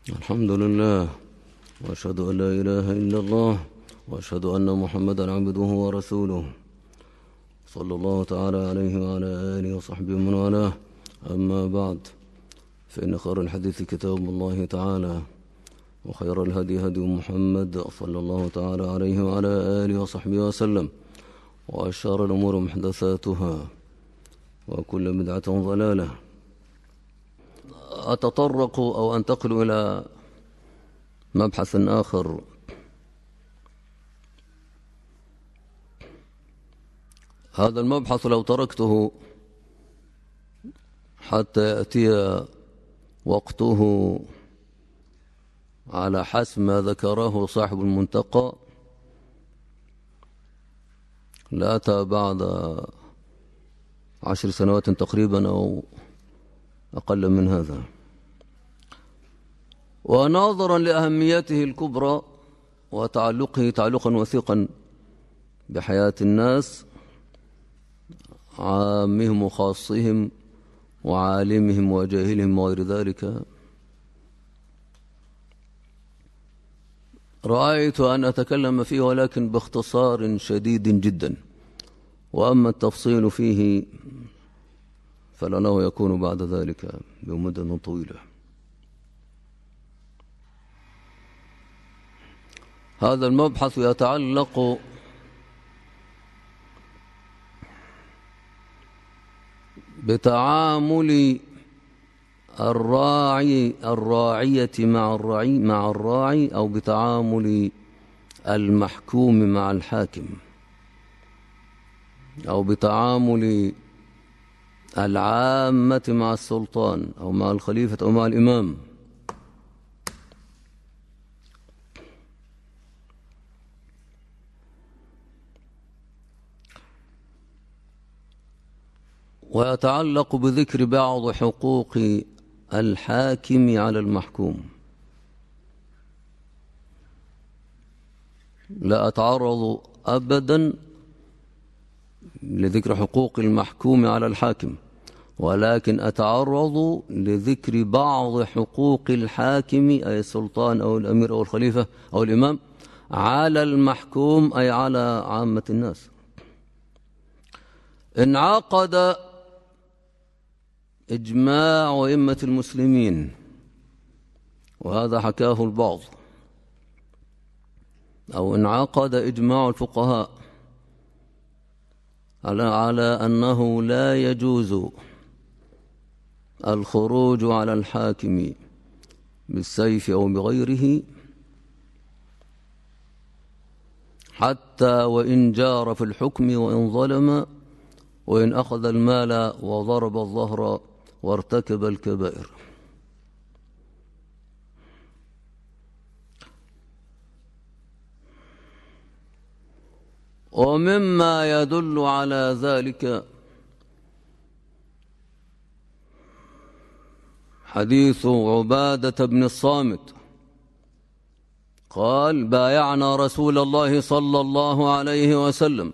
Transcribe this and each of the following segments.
الحمد لله، وأشهد أن لا إله إلا الله، وأشهد أن محمدا عبده ورسوله، صلى الله تعالى عليه وعلى آله وصحبه ومن والاه. أما بعد، فإن خير الحديث كتاب الله تعالى، وخير الهدي هدي محمد صلى الله تعالى عليه وعلى آله وصحبه وسلم، وأشار الأمور محدثاتها، وكل بدعة ضلالة. أتطرق أو أنتقل إلى مبحث آخر، هذا المبحث لو تركته حتى يأتي وقته على حسب ما ذكره صاحب المنتقى لأتى بعد 10 سنوات تقريبا أو أقل من هذا. وناظرا لأهميته الكبرى وتعلقه تعلقا وثيقا بحياة الناس، عامهم وخاصهم وعالمهم وجاهلهم وغير ذلك، رأيت أن أتكلم فيه ولكن باختصار شديد جدا، وأما التفصيل فيه فلأنه يكون بعد ذلك بمدة طويلة. هذا المبحث يتعلق بتعامل الراعية مع الراعي، أو بتعامل المحكوم مع الحاكم، أو بتعامل العامة مع السلطان أو مع الخليفة أو مع الإمام. ويتعلق بذكر بعض حقوق الحاكم على المحكوم. لا أتعرض أبدا لذكر حقوق المحكوم على الحاكم، ولكن أتعرض لذكر بعض حقوق الحاكم أي السلطان أو الأمير أو الخليفة أو الإمام على المحكوم أي على عامة الناس. انعقد إجماع أئمة المسلمين، وهذا حكاه البعض، أو انعقد إجماع الفقهاء على أنه لا يجوز الخروج على الحاكم بالسيف أو بغيره حتى وإن جار في الحكم وإن ظلم وإن أخذ المال وضرب الظهر وارتكب الكبائر. ومما يدل على ذلك حديث عبادة بن الصامت قال: بايعنا رسول الله صلى الله عليه وسلم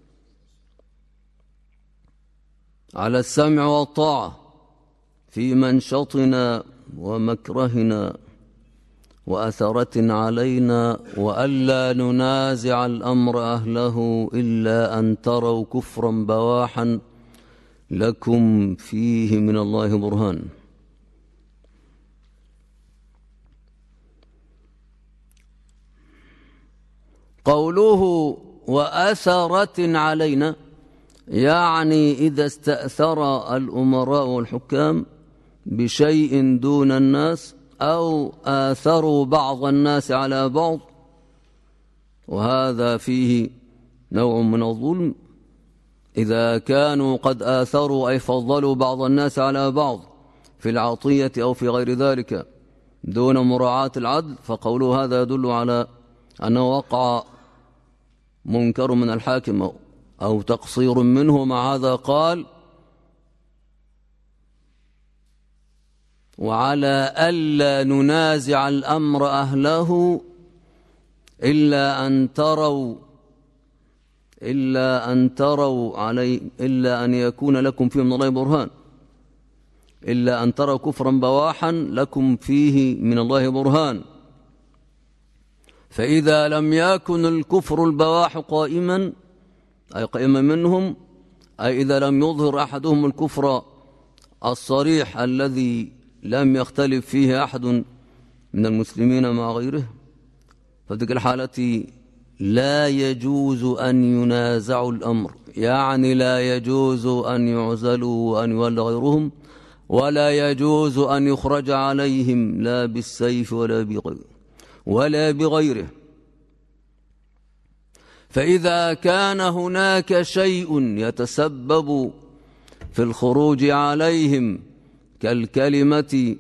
على السمع والطاعة في منشطنا ومكرهنا وأثرة علينا، وألا ننازع الأمر أهله إلا أن تروا كفرا بواحا لكم فيه من الله برهان. قوله وأثرة علينا يعني إذا استأثر الأمراء والحكام بشيء دون الناس، أو آثروا بعض الناس على بعض، وهذا فيه نوع من الظلم. إذا كانوا قد آثروا أي فضلوا بعض الناس على بعض في العطية أو في غير ذلك دون مراعاة العدل، فقوله هذا يدل على أنه وقع منكر من الحاكم أو تقصير منه. مع هذا قال: وعلى ألا ننازع الأمر أهله إلا أن تروا علي إلا أن يكون لكم فيه من الله برهان. إلا أن تروا كفرا بواحا لكم فيه من الله برهان. فإذا لم يكن الكفر البواح قائما أي قائما منهم، أي إذا لم يظهر أحدهم الكفر الصريح الذي لم يختلف فيه أحد من المسلمين مع غيره، ففي تلك الحالة لا يجوز أن ينازعوا الأمر، يعني لا يجوز أن يعزلوا وأن يولى غيرهم، ولا يجوز أن يخرج عليهم لا بالسيف ولا بغيره. فإذا كان هناك شيء يتسبب في الخروج عليهم كالكلمة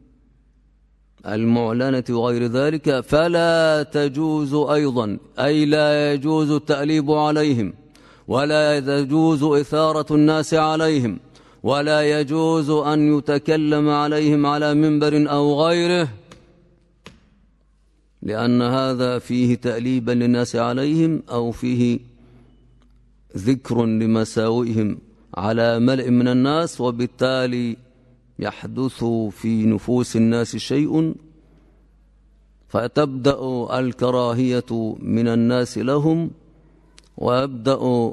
المعلنة وغير ذلك فلا تجوز أيضا، أي لا يجوز التأليب عليهم، ولا يجوز إثارة الناس عليهم، ولا يجوز أن يتكلم عليهم على منبر أو غيره، لأن هذا فيه تأليبا للناس عليهم أو فيه ذكر لمساوئهم على ملئ من الناس، وبالتالي يحدث في نفوس الناس شيء فتبدأ الكراهية من الناس لهم، ويبدأ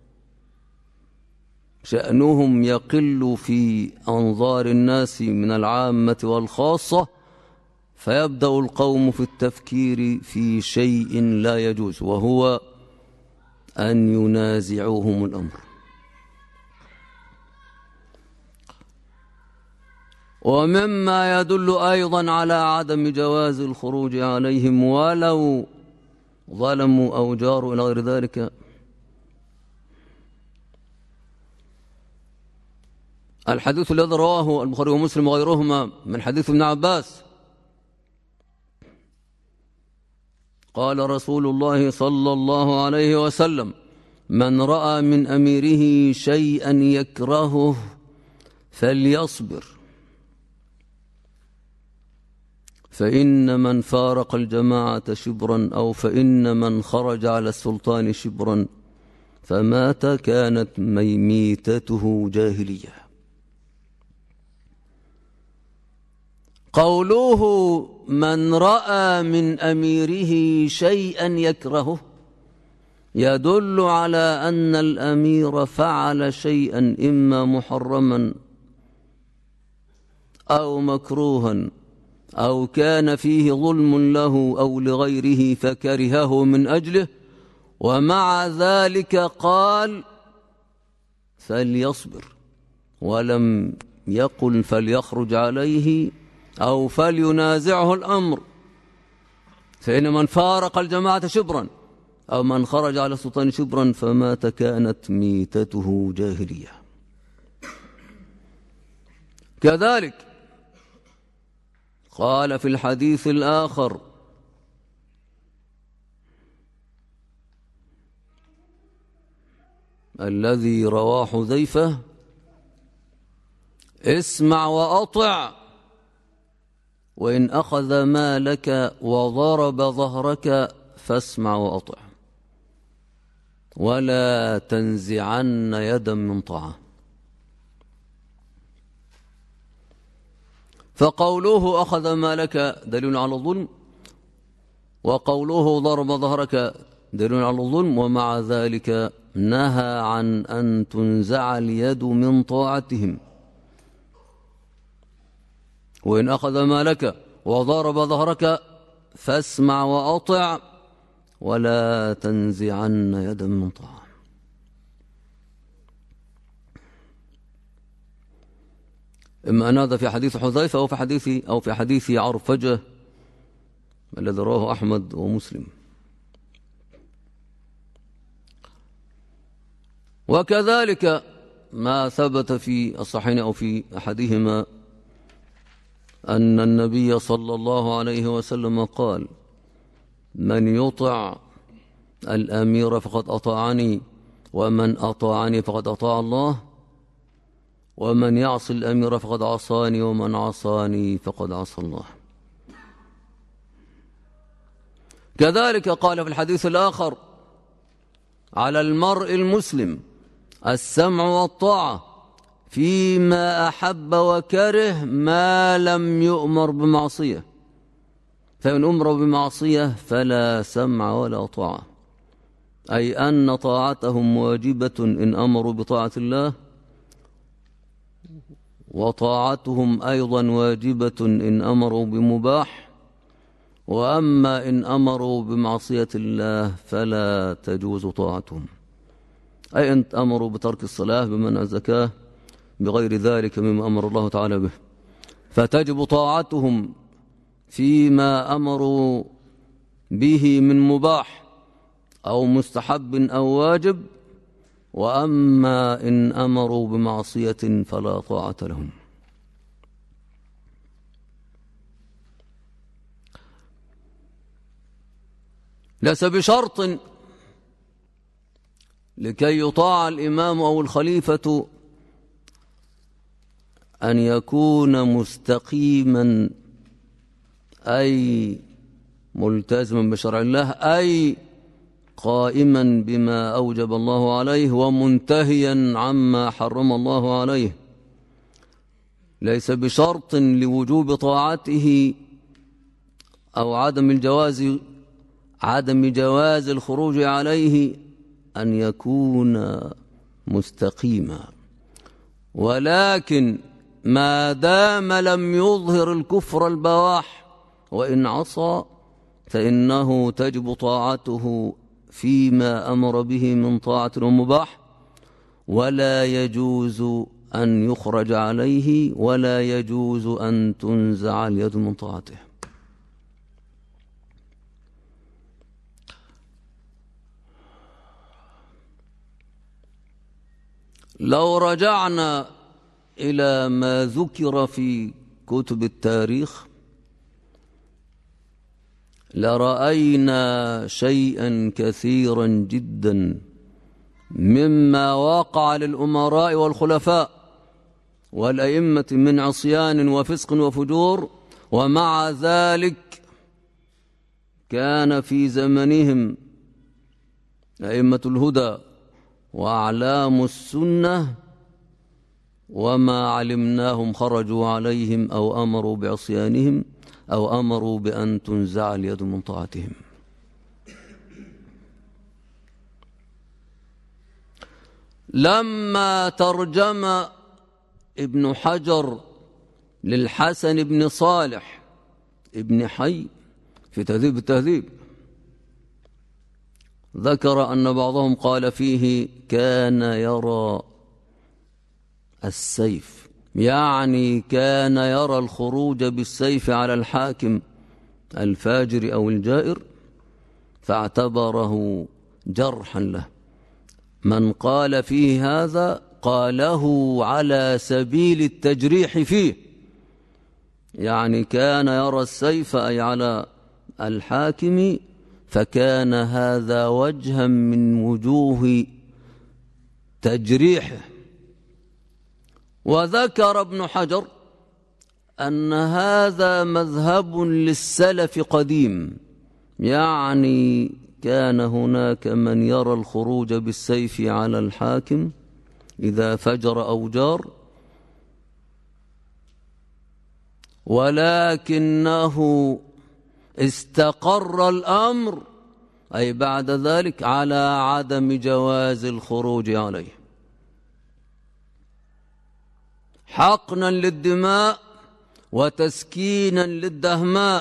شأنهم يقل في أنظار الناس من العامة والخاصة، فيبدأ القوم في التفكير في شيء لا يجوز، وهو أن ينازعوهم الأمر. ومما يدل أيضا على عدم جواز الخروج عليهم ولو ظلموا أو جاروا إلى غير ذلك الحديث الذي رواه البخاري ومسلم وغيرهما من حديث ابن عباس قال رسول الله صلى الله عليه وسلم: من رأى من أميره شيئا يكرهه فليصبر، فإن من فارق الجماعة شبرا أو فإن من خرج على السلطان شبرا فمات كانت ميتته جاهلية. قوله من رأى من أميره شيئا يكرهه يدل على أن الأمير فعل شيئا إما محرما أو مكروها أو كان فيه ظلم له أو لغيره فكرهه من أجله، ومع ذلك قال فليصبر ولم يقل فليخرج عليه أو فلينازعه الأمر. فإن من فارق الجماعة شبرا أو من خرج على السلطان شبرا فمات كانت ميتته جاهلية. كذلك قال في الحديث الآخر: الذي رواه حذيفة: اسمع وأطع، وإن أخذ مالك وضرب ظهرك فاسمع وأطع، ولا تنزعن يدا من طاعة. فقوله أخذ مالك دليل على الظلم، وقوله ضرب ظهرك دليل على الظلم، ومع ذلك نهى عن أن تنزع اليد من طاعتهم. وإن أخذ مالك وضرب ظهرك فاسمع وأطع ولا تنزعن يدا من طاعة. إما أن هذا في حديث حذيفة أو في حديث عرفجة الذي رواه أحمد ومسلم. وكذلك ما ثبت في الصحيحين أو في أحدهما أن النبي صلى الله عليه وسلم قال: من يطع الأمير فقد أطاعني، ومن أطاعني فقد أطاع الله، ومن يعصي الأمير فقد عصاني، ومن عصاني فقد عصى الله. كذلك قال في الحديث الآخر: على المرء المسلم السمع والطاعة فيما أحب وكره ما لم يؤمر بمعصية، فإن أمر بمعصية فلا سمع ولا طاعة، أي أن طاعتهم واجبة إن أمروا بطاعة الله، وطاعتهم أيضا واجبة إن أمروا بمباح، وأما إن أمروا بمعصية الله فلا تجوز طاعتهم، أي أن أمروا بترك الصلاة، بمنع الزكاة، بغير ذلك مما أمر الله تعالى به، فتجب طاعتهم فيما أمروا به من مباح أو مستحب أو واجب، وأما إن أمروا بمعصية فلا طاعة لهم. ليس بشرط لكي يطاع الإمام أو الخليفة أن يكون مستقيما، أي ملتزما بشرع الله، أي قائما بما أوجب الله عليه ومنتهيا عما حرم الله عليه. ليس بشرط لوجوب طاعته أو عدم جواز الخروج عليه أن يكون مستقيما، ولكن ما دام لم يظهر الكفر البواح وإن عصى فإنه تجب طاعته فيما أمر به من طاعة ومباح، ولا يجوز أن يخرج عليه، ولا يجوز أن تنزع اليد من طاعته. لو رجعنا إلى ما ذكر في كتب التاريخ لرأينا شيئا كثيرا جدا مما وقع للأمراء والخلفاء والأئمة من عصيان وفسق وفجور، ومع ذلك كان في زمنهم أئمة الهدى وأعلام السنة وما علمناهم خرجوا عليهم أو أمروا بعصيانهم أو أمروا بأن تنزع اليد من طاعتهم. لما ترجم ابن حجر للحسن بن صالح ابن حي في تهذيب التهذيب ذكر أن بعضهم قال فيه كان يرى السيف، يعني كان يرى الخروج بالسيف على الحاكم الفاجر أو الجائر، فاعتبره جرحا له. من قال فيه هذا قاله على سبيل التجريح فيه، يعني كان يرى السيف أي على الحاكم، فكان هذا وجها من وجوه تجريحه. وذكر ابن حجر أن هذا مذهب للسلف قديم، يعني كان هناك من يرى الخروج بالسيف على الحاكم إذا فجر أو جار، ولكنه استقر الأمر أي بعد ذلك على عدم جواز الخروج عليه، حقنا للدماء وتسكينا للدهماء.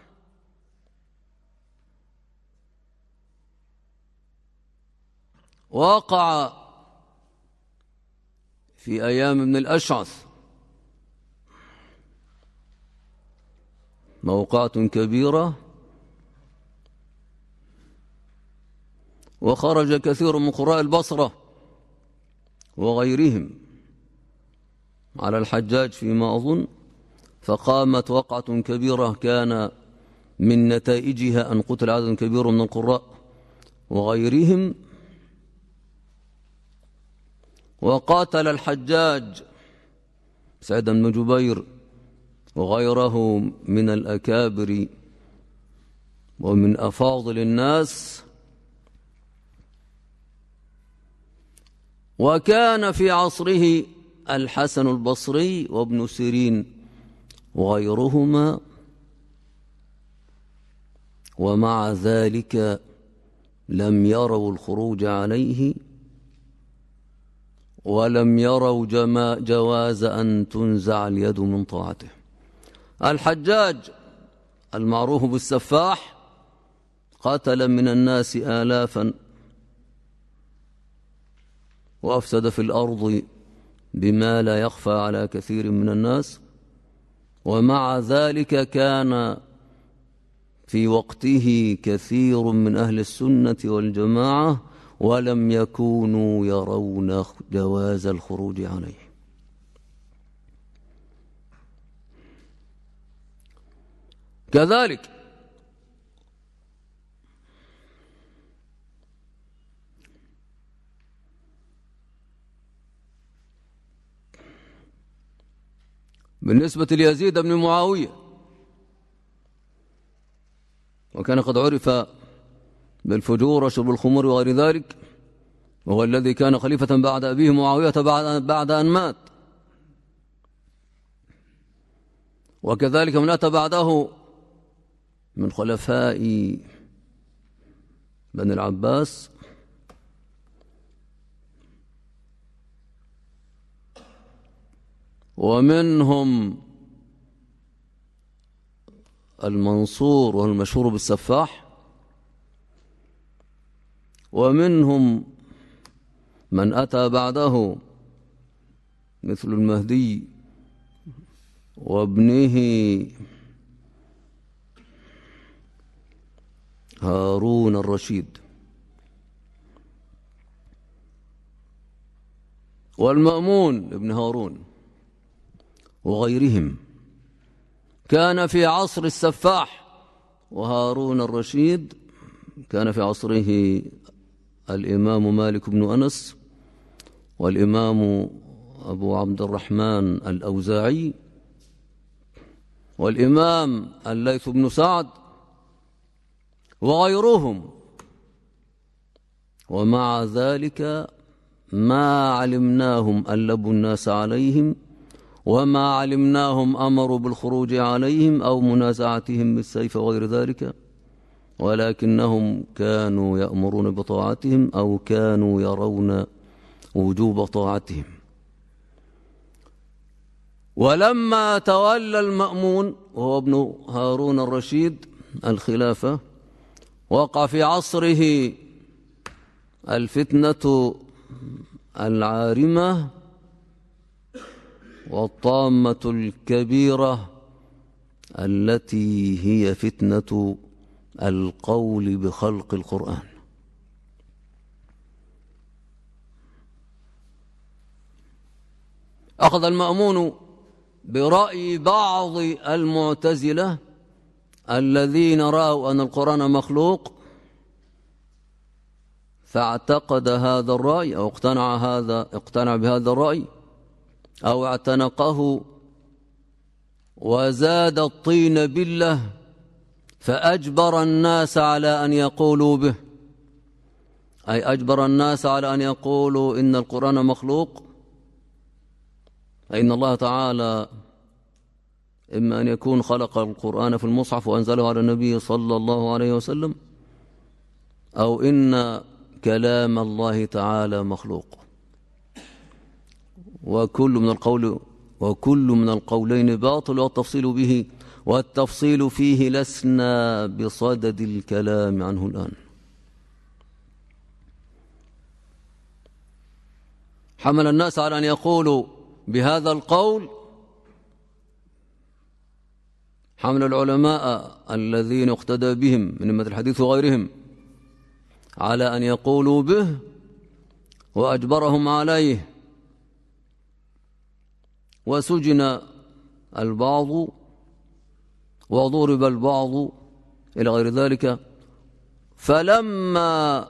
وقع في أيام ابن الأشعث موقعات كبيرة، وخرج كثير من قراء البصرة وغيرهم على الحجاج فيما أظن، فقامت وقعة كبيرة كان من نتائجها أن قتل عدد كبير من القراء وغيرهم. وقاتل الحجاج سعيد بن جبير وغيره من الأكابر ومن أفاضل الناس. وكان في عصره الحسن البصري وابن سيرين وغيرهما، ومع ذلك لم يروا الخروج عليه ولم يروا جواز أن تنزع اليد من طاعته. الحجاج المعروف بالسفاح قتل من الناس آلافا وأفسد في الأرض بما لا يخفى على كثير من الناس، ومع ذلك كان في وقته كثير من أهل السنة والجماعة ولم يكونوا يرون جواز الخروج عليه. كذلك بالنسبة ليزيد بن معاوية، وكان قد عرف بالفجور وشرب الخمور وغير ذلك، وهو الذي كان خليفة بعد أبيه معاوية بعد أن مات، وكذلك من أتى بعده من خلفاء بني العباس ومنهم المنصور وهو المشهور بالسفاح، ومنهم من أتى بعده مثل المهدي وابنه هارون الرشيد والمأمون ابن هارون وغيرهم. كان في عصر السفاح وهارون الرشيد كان في عصره الإمام مالك بن أنس والإمام أبو عبد الرحمن الأوزاعي والإمام الليث بن سعد وغيرهم، ومع ذلك ما علمناهم ألبوا الناس عليهم، وما علمناهم أمروا بالخروج عليهم أو منازعتهم بالسيف وغير ذلك، ولكنهم كانوا يأمرون بطاعتهم أو كانوا يرون وجوب طاعتهم. ولما تولى المأمون وهو ابن هارون الرشيد الخلافة، وقع في عصره الفتنة العارمة والطامة الكبيرة التي هي فتنة القول بخلق القرآن. أخذ المأمون برأي بعض المعتزلة الذين رأوا أن القرآن مخلوق، فاعتقد هذا الرأي أو اقتنع بهذا الرأي أو اعتنقه وزاد الطين بلة، فأجبر الناس على أن يقولوا به، أي أجبر الناس على أن يقولوا إن القرآن مخلوق، إن الله تعالى إما أن يكون خلق القرآن في المصحف وأنزله على النبي صلى الله عليه وسلم، أو إن كلام الله تعالى مخلوق. وكل من القولين باطل، والتفصيل فيه لسنا بصدد الكلام عنه الآن. حمل الناس على أن يقولوا بهذا القول، حمل العلماء الذين اقتدى بهم من أئمة الحديث وغيرهم على أن يقولوا به، وأجبرهم عليه، وسجن البعض وضرب البعض إلى غير ذلك. فلما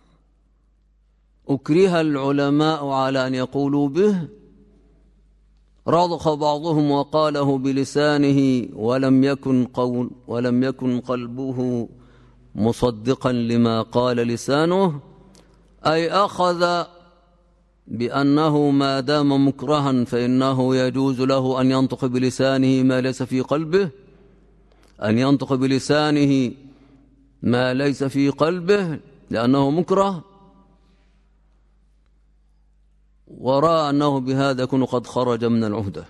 أكره العلماء على أن يقولوا به رضخ بعضهم وقاله بلسانه ولم يكن قلبه مصدقا لما قال لسانه، أي أخذ بأنه ما دام مكرها فإنه يجوز له أن ينطق بلسانه ما ليس في قلبه، أن ينطق بلسانه ما ليس في قلبه لأنه مكره، ورأى أنه بهذا يكون قد خرج من العهدة.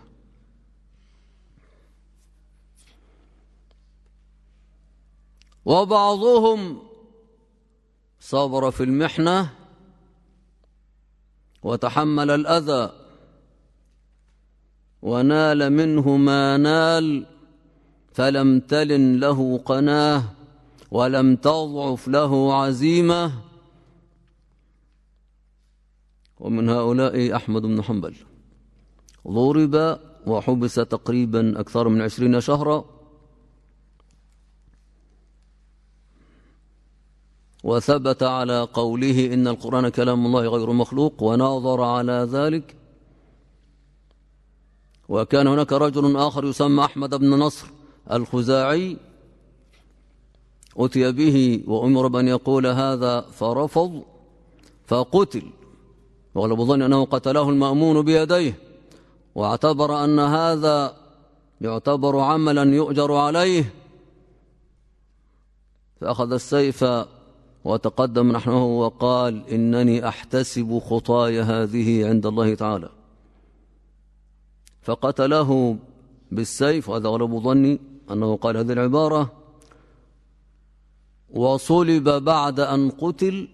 وبعضهم صبر في المحنة وتحمل الأذى ونال منه ما نال، فلم تلن له قناه ولم تضعف له عزيمة، ومن هؤلاء أحمد بن حنبل. ضرب وحبس تقريبا أكثر من 20 شهرا، وثبت على قوله إن القرآن كلام الله غير مخلوق، وناظر على ذلك. وكان هناك رجل آخر يسمى أحمد بن نصر الخزاعي، أتي به وأمر بأن يقول هذا فرفض فقتل، وغلب ظن أنه قتله المأمون بيديه، واعتبر أن هذا يعتبر عملا يؤجر عليه، فأخذ السيف وتقدم نحوه وقال إنني أحتسب خطايا هذه عند الله تعالى، فقتله بالسيف، وهذا غلب ظني أنه قال هذه العبارة. وصلب بعد أن قتل،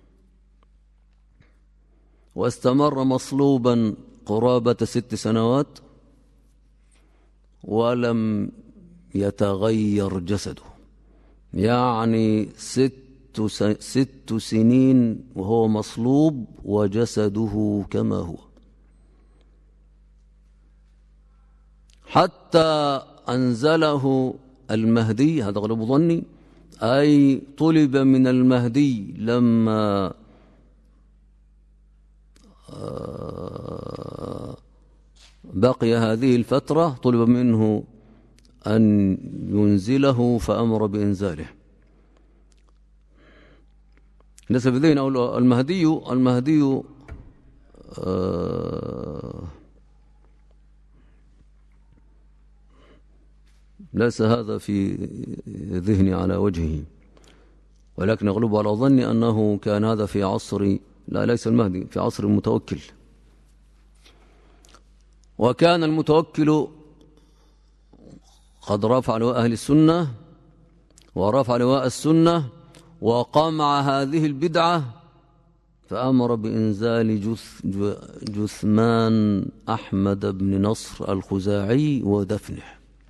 واستمر مصلوبا قرابة 6 سنوات ولم يتغير جسده، يعني 6 سنين وهو مصلوب وجسده كما هو، حتى أنزله المهدي، هذا غلب ظني، أي طلب من المهدي لما بقي هذه الفترة، طلب منه أن ينزله فأمر بإنزاله. ليس في ذهن المهدي ليس هذا في ذهني على وجهه، ولكن أغلب على ظني أنه كان هذا في عصر، لا ليس المهدي، في عصر المتوكل. وكان المتوكل قد رفع لواء أهل السنة ورفع لواء السنة وقمع هذه البدعة، فأمر بإنزال جثمان أحمد بن نصر الخزاعي ودفنه.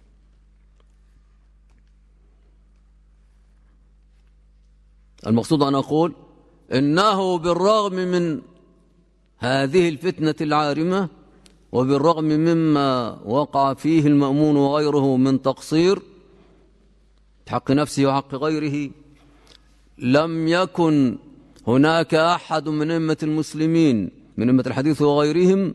المقصود أن أقول إنه بالرغم من هذه الفتنة العارمة، وبالرغم مما وقع فيه المأمون وغيره من تقصير حق نفسه وحق غيره، لم يكن هناك أحد من أئمة المسلمين من أئمة الحديث وغيرهم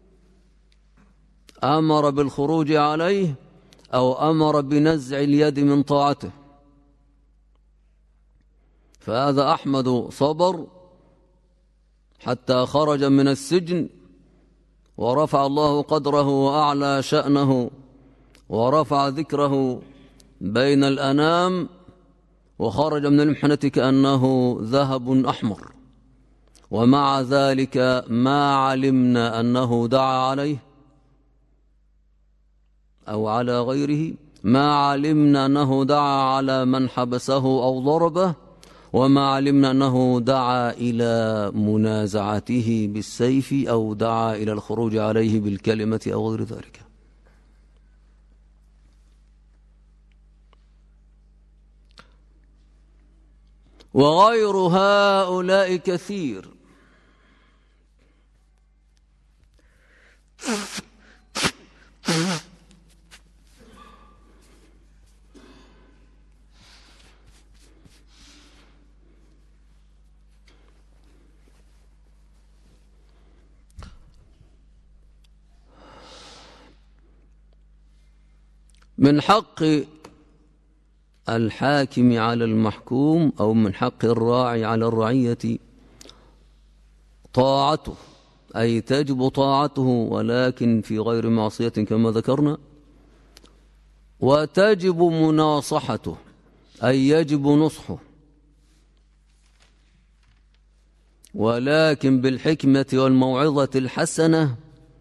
أمر بالخروج عليه أو أمر بنزع اليد من طاعته. فهذا أحمد صبر حتى خرج من السجن، ورفع الله قدره وأعلى شأنه ورفع ذكره بين الأنام، وخرج من المحنة كأنه ذهب أحمر. ومع ذلك ما علمنا أنه دعا عليه أو على غيره، ما علمنا أنه دعا على من حبسه أو ضربه، وما علمنا أنه دعا إلى منازعته بالسيف أو دعا إلى الخروج عليه بالكلمة أو غير ذلك. وغير هؤلاء كثير. من حق الحاكم على المحكوم أو من حق الراعي على الرعية طاعته، أي تجب طاعته ولكن في غير معصية كما ذكرنا، وتجب مناصحته أي يجب نصحه ولكن بالحكمة والموعظة الحسنة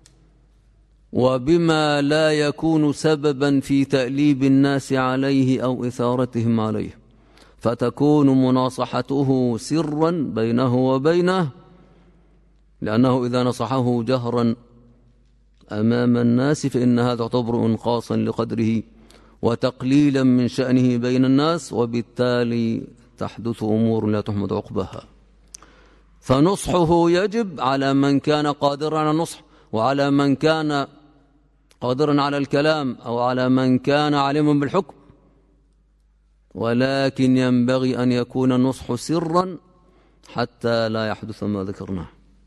وبما لا يكون سببا في تأليب الناس عليه أو إثارتهم عليه، فتكون مناصحته سرا بينه وبينه، لأنه إذا نصحه جهرا أمام الناس فإن هذا يعتبر إنقاصا لقدره وتقليلا من شأنه بين الناس، وبالتالي تحدث أمور لا تحمد عقبها. فنصحه يجب على من كان قادرا على النصح، وعلى من كان قادرا على الكلام، أو على من كان عالما بالحكم، ولكن ينبغي أن يكون النصح سرا حتى لا يحدث ما ذكرناه.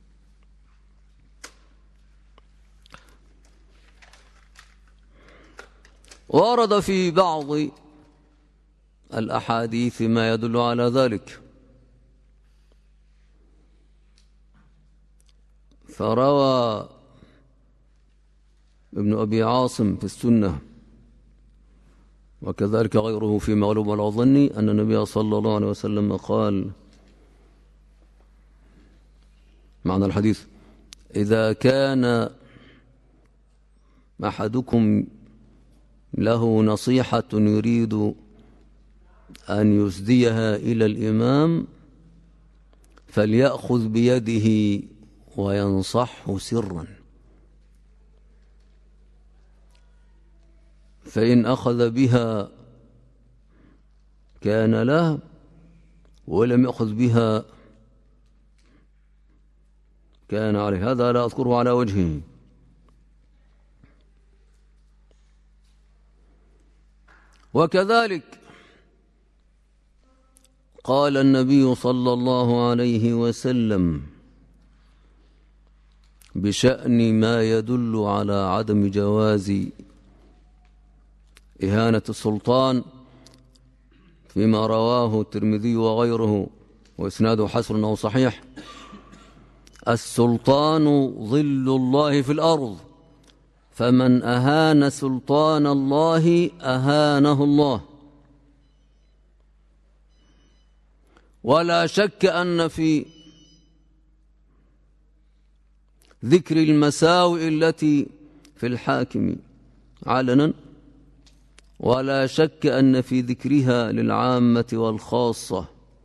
ورد في بعض الأحاديث ما يدل على ذلك، فروى ابن أبي عاصم في السنة وكذلك غيره في مغلوب الأظني أن النبي صلى الله عليه وسلم قال معنى الحديث: إذا كان أحدكم له نصيحة يريد أن يسديها إلى الإمام فليأخذ بيده وينصحه سرا، فإن أخذ بها كان له، ولم يأخذ بها كان عليه. هذا لا أذكره على وجهه. وكذلك قال النبي صلى الله عليه وسلم بشأن ما يدل على عدم جواز إهانة السلطان فيما رواه الترمذي وغيره وإسناده حسن أو صحيح: السلطان ظل الله في الأرض، فمن أهان سلطان الله أهانه الله. ولا شك أن في ذكر المساوئ التي في الحاكم علنا، ولا شك أن في ذكرها للعامة والخاصة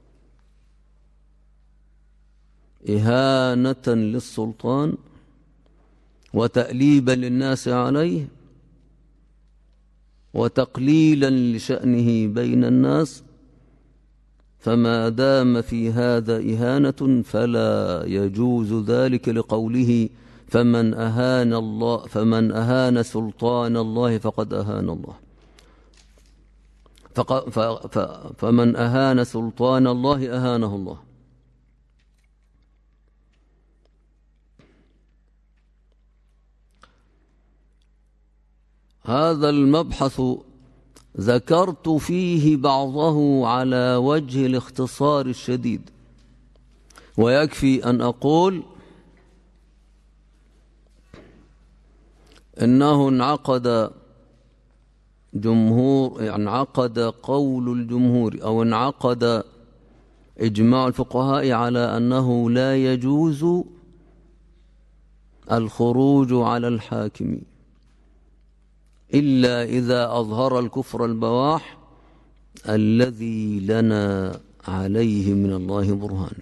إهانة للسلطان وتأليبا للناس عليه وتقليلا لشأنه بين الناس، فما دام في هذا إهانة فلا يجوز ذلك، لقوله: فمن أهان سلطان الله فقد أهان الله. فمن أهان سلطان الله أهانه الله. هذا المبحث ذكرت فيه بعضه على وجه الاختصار الشديد، ويكفي أن أقول إنه انعقد قول الجمهور أو انعقد إجماع الفقهاء على أنه لا يجوز الخروج على الحاكم إلا إذا أظهر الكفر البواح الذي لنا عليه من الله برهان.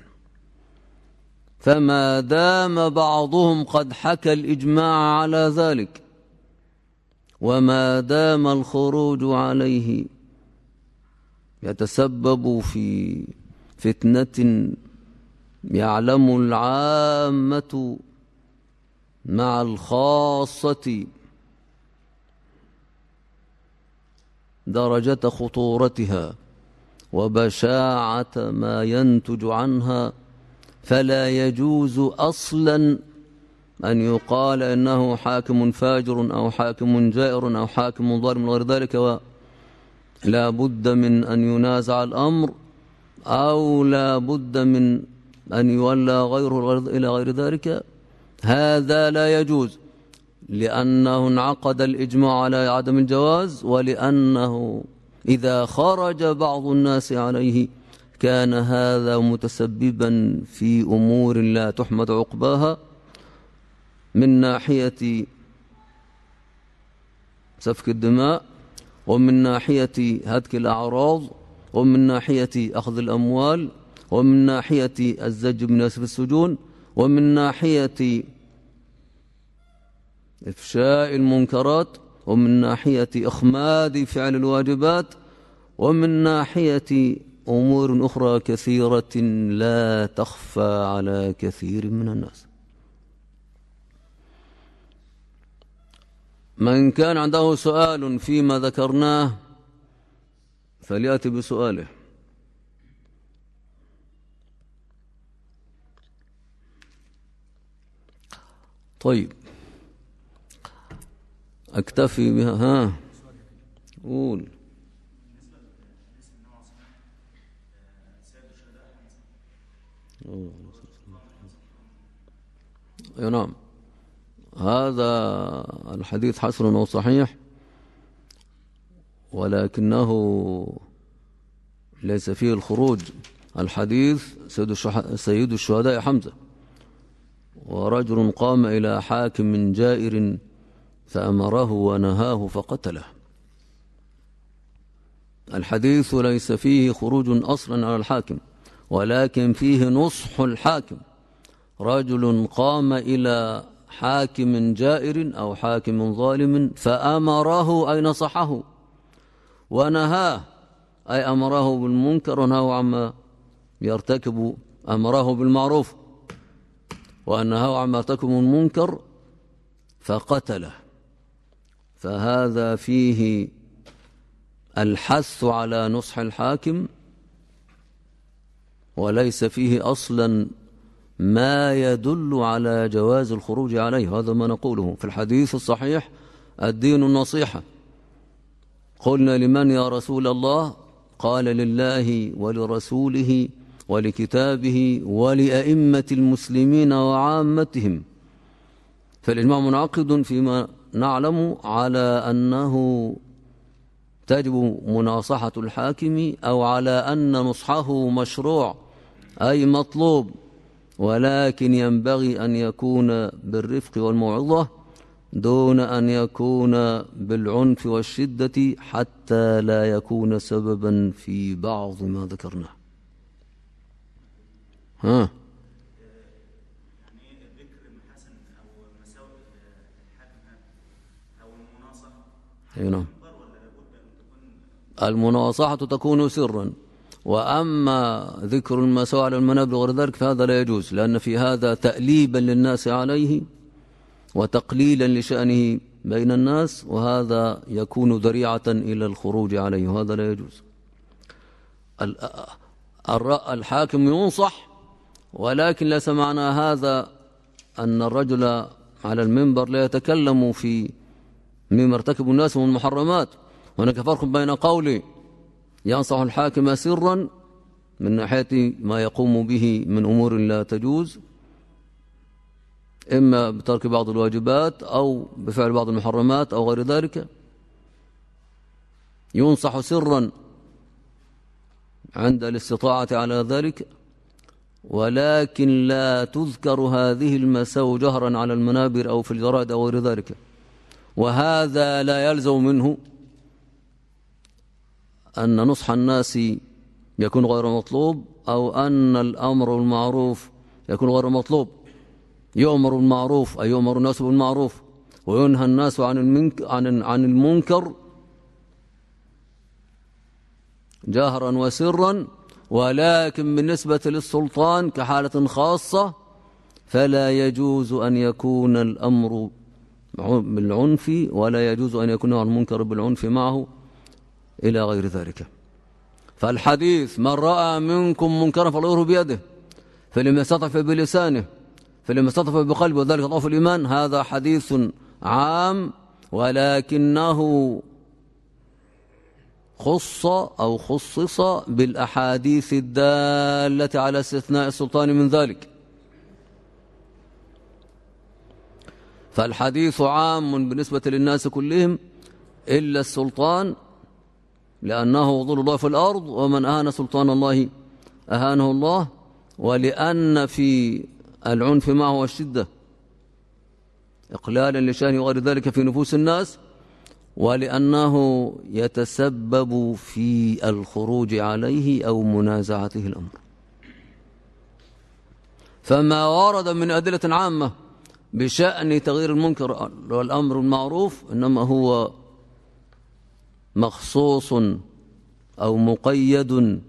فما دام بعضهم قد حكى الإجماع على ذلك، وما دام الخروج عليه يتسبب في فتنة يعلم العامة مع الخاصة درجة خطورتها وبشاعة ما ينتج عنها، فلا يجوز أصلا أن يقال إنه حاكم فاجر أو حاكم جائر أو حاكم ظالم وغير ذلك، ولا بد من أن ينازع الأمر، أو لا بد من أن يولى غيره إلى غير ذلك، هذا لا يجوز لأنه انعقد الإجماع على عدم الجواز، ولأنه إذا خرج بعض الناس عليه كان هذا متسببا في أمور لا تحمد عقباها من ناحية سفك الدماء، ومن ناحية هتك الأعراض، ومن ناحية أخذ الأموال، ومن ناحية الزج من أسفل السجون، ومن ناحية إفشاء المنكرات، ومن ناحية إخماد فعل الواجبات، ومن ناحية أمور أخرى كثيرة لا تخفى على كثير من الناس. من كان عنده سؤال فيما ذكرناه فليأتي بسؤاله. طيب أكتفي بها. ها قول. نعم، هذا الحديث حسن وصحيح، ولكنه ليس فيه الخروج. الحديث سيد الشهداء حمزة، ورجل قام إلى حاكم جائر فأمره ونهاه فقتله. الحديث ليس فيه خروج أصلا على الحاكم، ولكن فيه نصح الحاكم. رجل قام إلى حاكم جائر أو حاكم ظالم فأمره أي نصحه، ونهاه أي أمره بالمنكر ونهاه عما يرتكب، أمره بالمعروف ونهاه عما يرتكب المنكر فقتله. فهذا فيه الحث على نصح الحاكم، وليس فيه أصلا ما يدل على جواز الخروج عليه. هذا ما نقوله في الحديث الصحيح: الدين النصيحة. قلنا: لمن يا رسول الله؟ قال: لله ولرسوله ولكتابه ولأئمة المسلمين وعامتهم. فالإجماع منعقد فيما نعلم على أنه تجب مناصحة الحاكم، أو على أن نصحه مشروع أي مطلوب، ولكن ينبغي أن يكون بالرفق والموعظة دون أن يكون بالعنف والشدة، حتى لا يكون سببا في بعض ما ذكرناه. ها نعم، المناصحة تكون سرا، وأما ذكر المساوئ على المنابر وغير ذلك فهذا لا يجوز، لأن في هذا تأليبا للناس عليه وتقليلا لشأنه بين الناس، وهذا يكون ذريعة إلى الخروج عليه، وهذا لا يجوز. الحاكم ينصح، ولكن ليس معنى هذا أن الرجل على المنبر لا يتكلم في مما ارتكب الناس من المحرمات. هناك فرق بين قول ينصح الحاكم سرا من ناحية ما يقوم به من أمور لا تجوز، إما بترك بعض الواجبات أو بفعل بعض المحرمات أو غير ذلك، ينصح سرا عند الاستطاعة على ذلك، ولكن لا تذكر هذه المساوئ جهرا على المنابر أو في الجرائد أو غير ذلك. وهذا لا يلزم منه أن نصح الناس يكون غير مطلوب، أو أن الأمر المعروف يكون غير مطلوب. يؤمر بالمعروف أي يؤمر الناس بالمعروف، وينهى الناس عن المنكر جهرا وسرا، ولكن بالنسبة للسلطان كحالة خاصة فلا يجوز أن يكون الأمر بالعنف، ولا يجوز أن يكون المنكر بالعنف معه إلى غير ذلك. فالحديث: من رأى منكم منكرا فليغيره بيده، فلم يستطع بلسانه، فلم يستطع بقلبه، وذلك ضعف الإيمان. هذا حديث عام، ولكنه خصص بالأحاديث الدالة على استثناء السلطان من ذلك. فالحديث عام بالنسبة للناس كلهم إلا السلطان، لأنه ظل الله في الأرض، ومن أهان سلطان الله أهانه الله، ولأن في العنف معه والشدة إقلالا لشأنه وغير ذلك في نفوس الناس، ولأنه يتسبب في الخروج عليه أو منازعته الأمر. فما ورد من أدلة عامة بشأن تغيير المنكر والأمر المعروف إنما هو مخصوص أو مقيد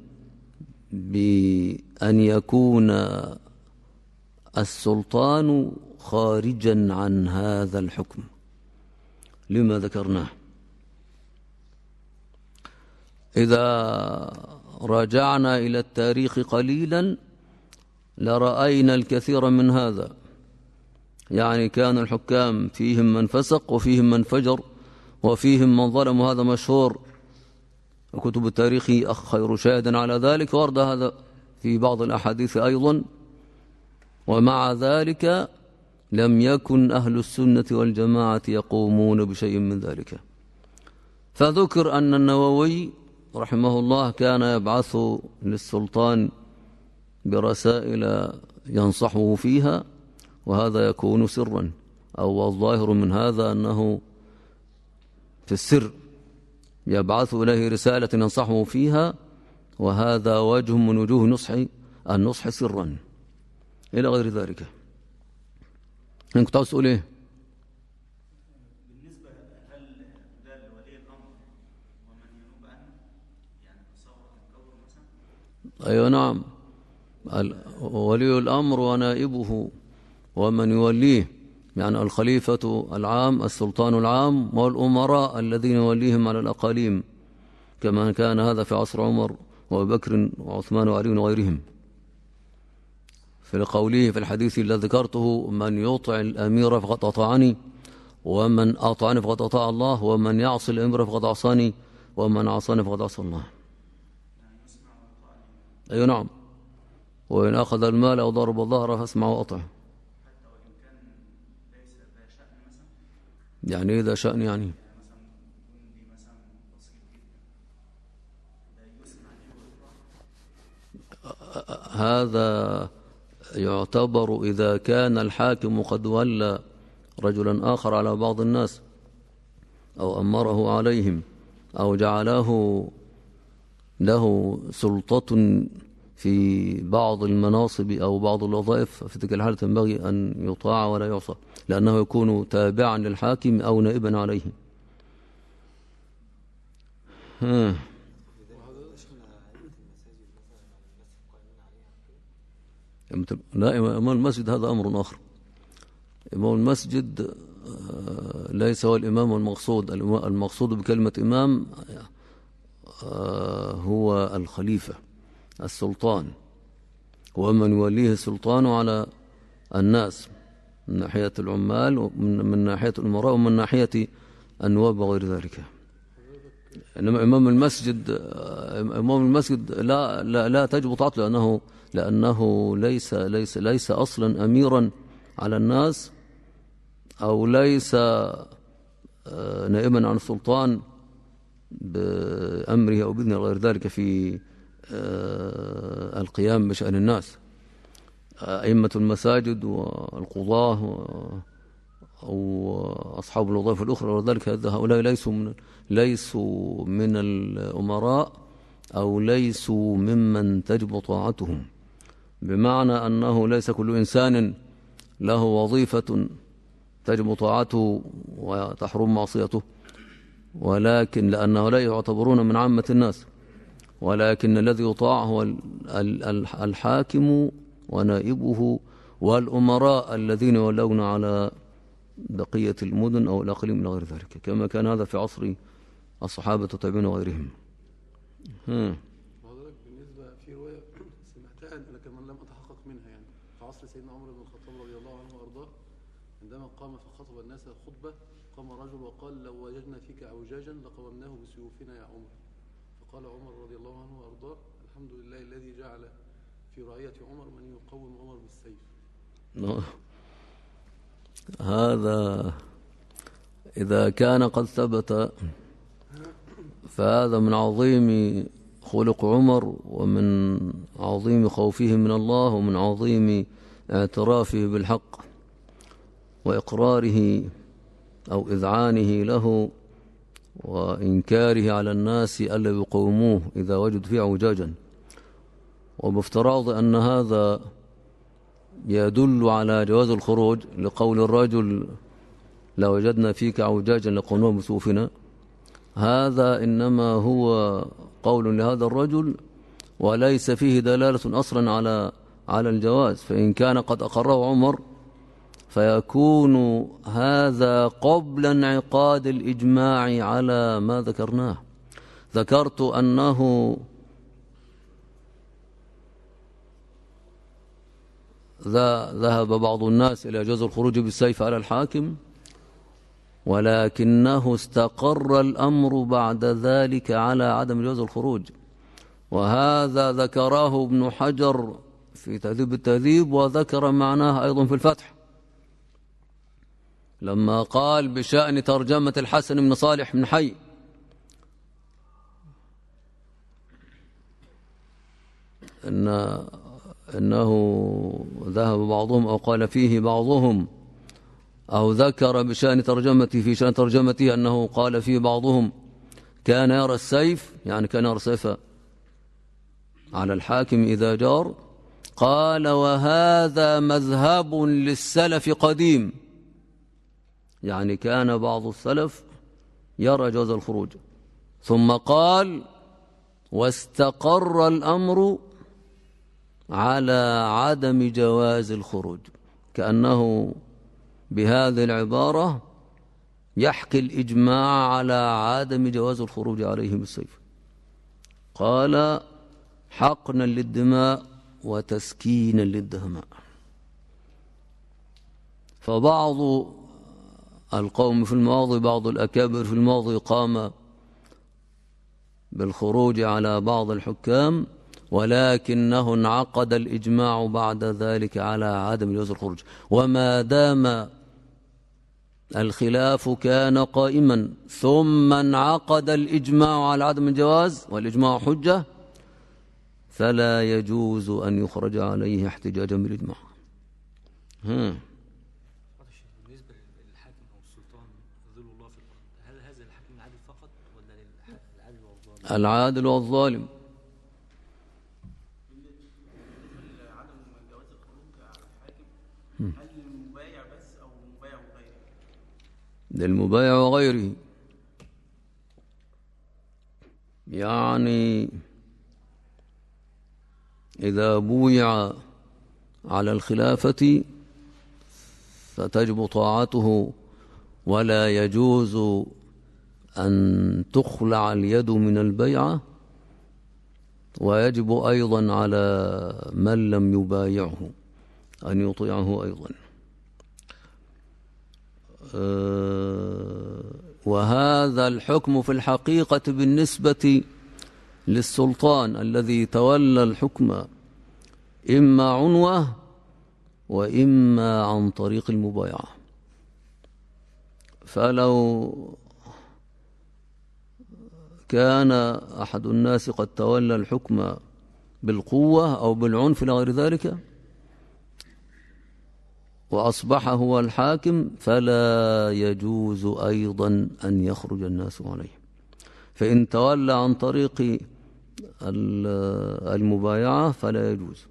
بأن يكون السلطان خارجا عن هذا الحكم لما ذكرناه. إذا رجعنا إلى التاريخ قليلا لرأينا الكثير من هذا، يعني كان الحكام فيهم من فسق وفيهم من فجر وفيهم من ظلم، وهذا مشهور وكتب التاريخ خير شاهد على ذلك، ورد هذا في بعض الأحاديث أيضا. ومع ذلك لم يكن أهل السنة والجماعة يقومون بشيء من ذلك. فذكر أن النووي رحمه الله كان يبعث للسلطان برسائل ينصحه فيها، وهذا يكون سرا، أو الظاهر من هذا أنه في السر يبعث إليه رسالة ينصحه فيها، وهذا وجه من وجوه النصح سرا إلى غير ذلك. أنت كنت عاوز تقول إيه؟ بالنسبة هل ده لولي الأمر ومن ينوب عنه، يعني تصور الكور مثلا؟ أيوة نعم، ولي الأمر ونائبه ومن يوليه، يعني الخليفة العام السلطان العام والأمراء الذين يوليهم على الأقاليم، كما كان هذا في عصر عمر وأبي بكر وعثمان وعلي وغيرهم. في قوله في الحديث الذي ذكرته: من يطع الأمير فقد أطاعني، ومن أطاعني فقد أطاع الله، ومن يعصي الأمير فقد عصاني، ومن عصاني فقد عصى الله. أي نعم. وإن أخذ المال أو ضرب الظهر فاسمع وأطع. يعني إيه ذا شأن؟ يعني هذا يعتبر إذا كان الحاكم قد ولى رجلا آخر على بعض الناس أو أمره عليهم أو جعله له سلطة في بعض المناصب أو بعض الوظائف، في تلك الحالة ينبغي أن يطاع ولا يعصى، لأنه يكون تابعا للحاكم أو نائبا عليه. لا، إمام المسجد هذا أمر آخر. إمام المسجد ليس هو الإمام المقصود. المقصود بكلمة إمام هو الخليفة السلطان، ومن يوليه السلطان على الناس من ناحية العمال ومن ناحية الأمراء ومن ناحية النواب وغير ذلك. إنما إمام المسجد لا تجب طاعته، لأنه ليس أصلا أميرا على الناس، أو ليس نائبا عن السلطان بأمره أو بإذنه غير ذلك في القيام بشأن الناس. أئمة المساجد والقضاة أو أصحاب الوظائف الأخرى وذلك، هؤلاء ليسوا من الأمراء أو ليسوا ممن تجب طاعتهم، بمعنى أنه ليس كل إنسان له وظيفة تجب طاعته وتحرم معصيته، ولكن لأنه لا يعتبرون من عامة الناس، ولكن الذي يطاع هو الحاكم ونائبه والأمراء الذين يولون على بقية المدن أو الأقاليم إلى غير ذلك، كما كان هذا في عصر الصحابة والتابعين وغيرهم. وحضرتك بالنسبة في رواية سمعتها لكن لم أتحقق منها، يعني في عصر سيدنا عمر بن الخطاب رضي الله عنه وأرضاه، عندما قام فخطب الناس الخطبة، قام رجل وقال: لو وجدنا فيك أعوجاجا لقومناه بسيوفنا يا عمر. فقال عمر رضي الله عنه وأرضاه: الحمد لله الذي جعل في رعية عمر من يقوم عمر بالسيف. هذا إذا كان قد ثبت فهذا من عظيم خلق عمر ومن عظيم خوفه من الله ومن عظيم اعترافه بالحق وإقراره أو إذعانه له وإنكاره على الناس ألا يقوموه إذا وجد فيه اعوجاجا. وبافتراض أن هذا يدل على جواز الخروج لقول الرجل لو وجدنا فيك اعوجاجا لقومنا بسيوفنا، هذا إنما هو قول لهذا الرجل وليس فيه دلالة أصلا على الجواز. فإن كان قد أقره عمر فيكون هذا قبل انعقاد الإجماع على ما ذكرناه. ذكرت أنه ذهب بعض الناس إلى جواز الخروج بالسيف على الحاكم، ولكنه استقر الأمر بعد ذلك على عدم جواز الخروج، وهذا ذكره ابن حجر في تهذيب التهذيب، وذكر معناه أيضا في الفتح لما قال بشأن ترجمة الحسن بن صالح بن حي إنه ذهب بعضهم أو قال فيه بعضهم أو ذكر بشأن ترجمته في شأن ترجمته أنه قال فيه بعضهم كان يرى السيف، يعني كان يرى السيف على الحاكم إذا جار. قال وهذا مذهب للسلف قديم، يعني كان بعض السلف يرى جواز الخروج. ثم قال واستقر الأمر على عدم جواز الخروج، كأنه بهذه العبارة يحكي الإجماع على عدم جواز الخروج عليه بالسيف. قال حقنا للدماء وتسكينا للدهماء. فبعض القوم في الماضي، بعض الأكابر في الماضي، قام بالخروج على بعض الحكام، ولكنه انعقد الإجماع بعد ذلك على عدم جواز الخروج. وما دام الخلاف كان قائما ثم انعقد الإجماع على عدم الجواز والإجماع حجة، فلا يجوز أن يخرج عليه احتجاجا بالإجماع. بالنسبة للحاكم أو السلطان ظل الله في الأرض، هل هذا الحاكم العادل فقط ولا للعادل والظالم؟ العادل والظالم. عدم جواز الخروج على الحاكم هل للمبايع بس أو المبايع وغيره؟ للمبايع وغيره، يعني إذا بويع على الخلافة فتجب طاعته، ولا يجوز أن تخلع اليد من البيعة، ويجب أيضا على من لم يبايعه أن يطيعه أيضا. وهذا الحكم في الحقيقة بالنسبة للسلطان الذي تولى الحكم إما عنوة وإما عن طريق المبايعة. فلو كان أحد الناس قد تولى الحكم بالقوة أو بالعنف إلى غير ذلك وأصبح هو الحاكم، فلا يجوز أيضا أن يخرج الناس عليه. فإن تولى عن طريق المبايعة فلا يجوز.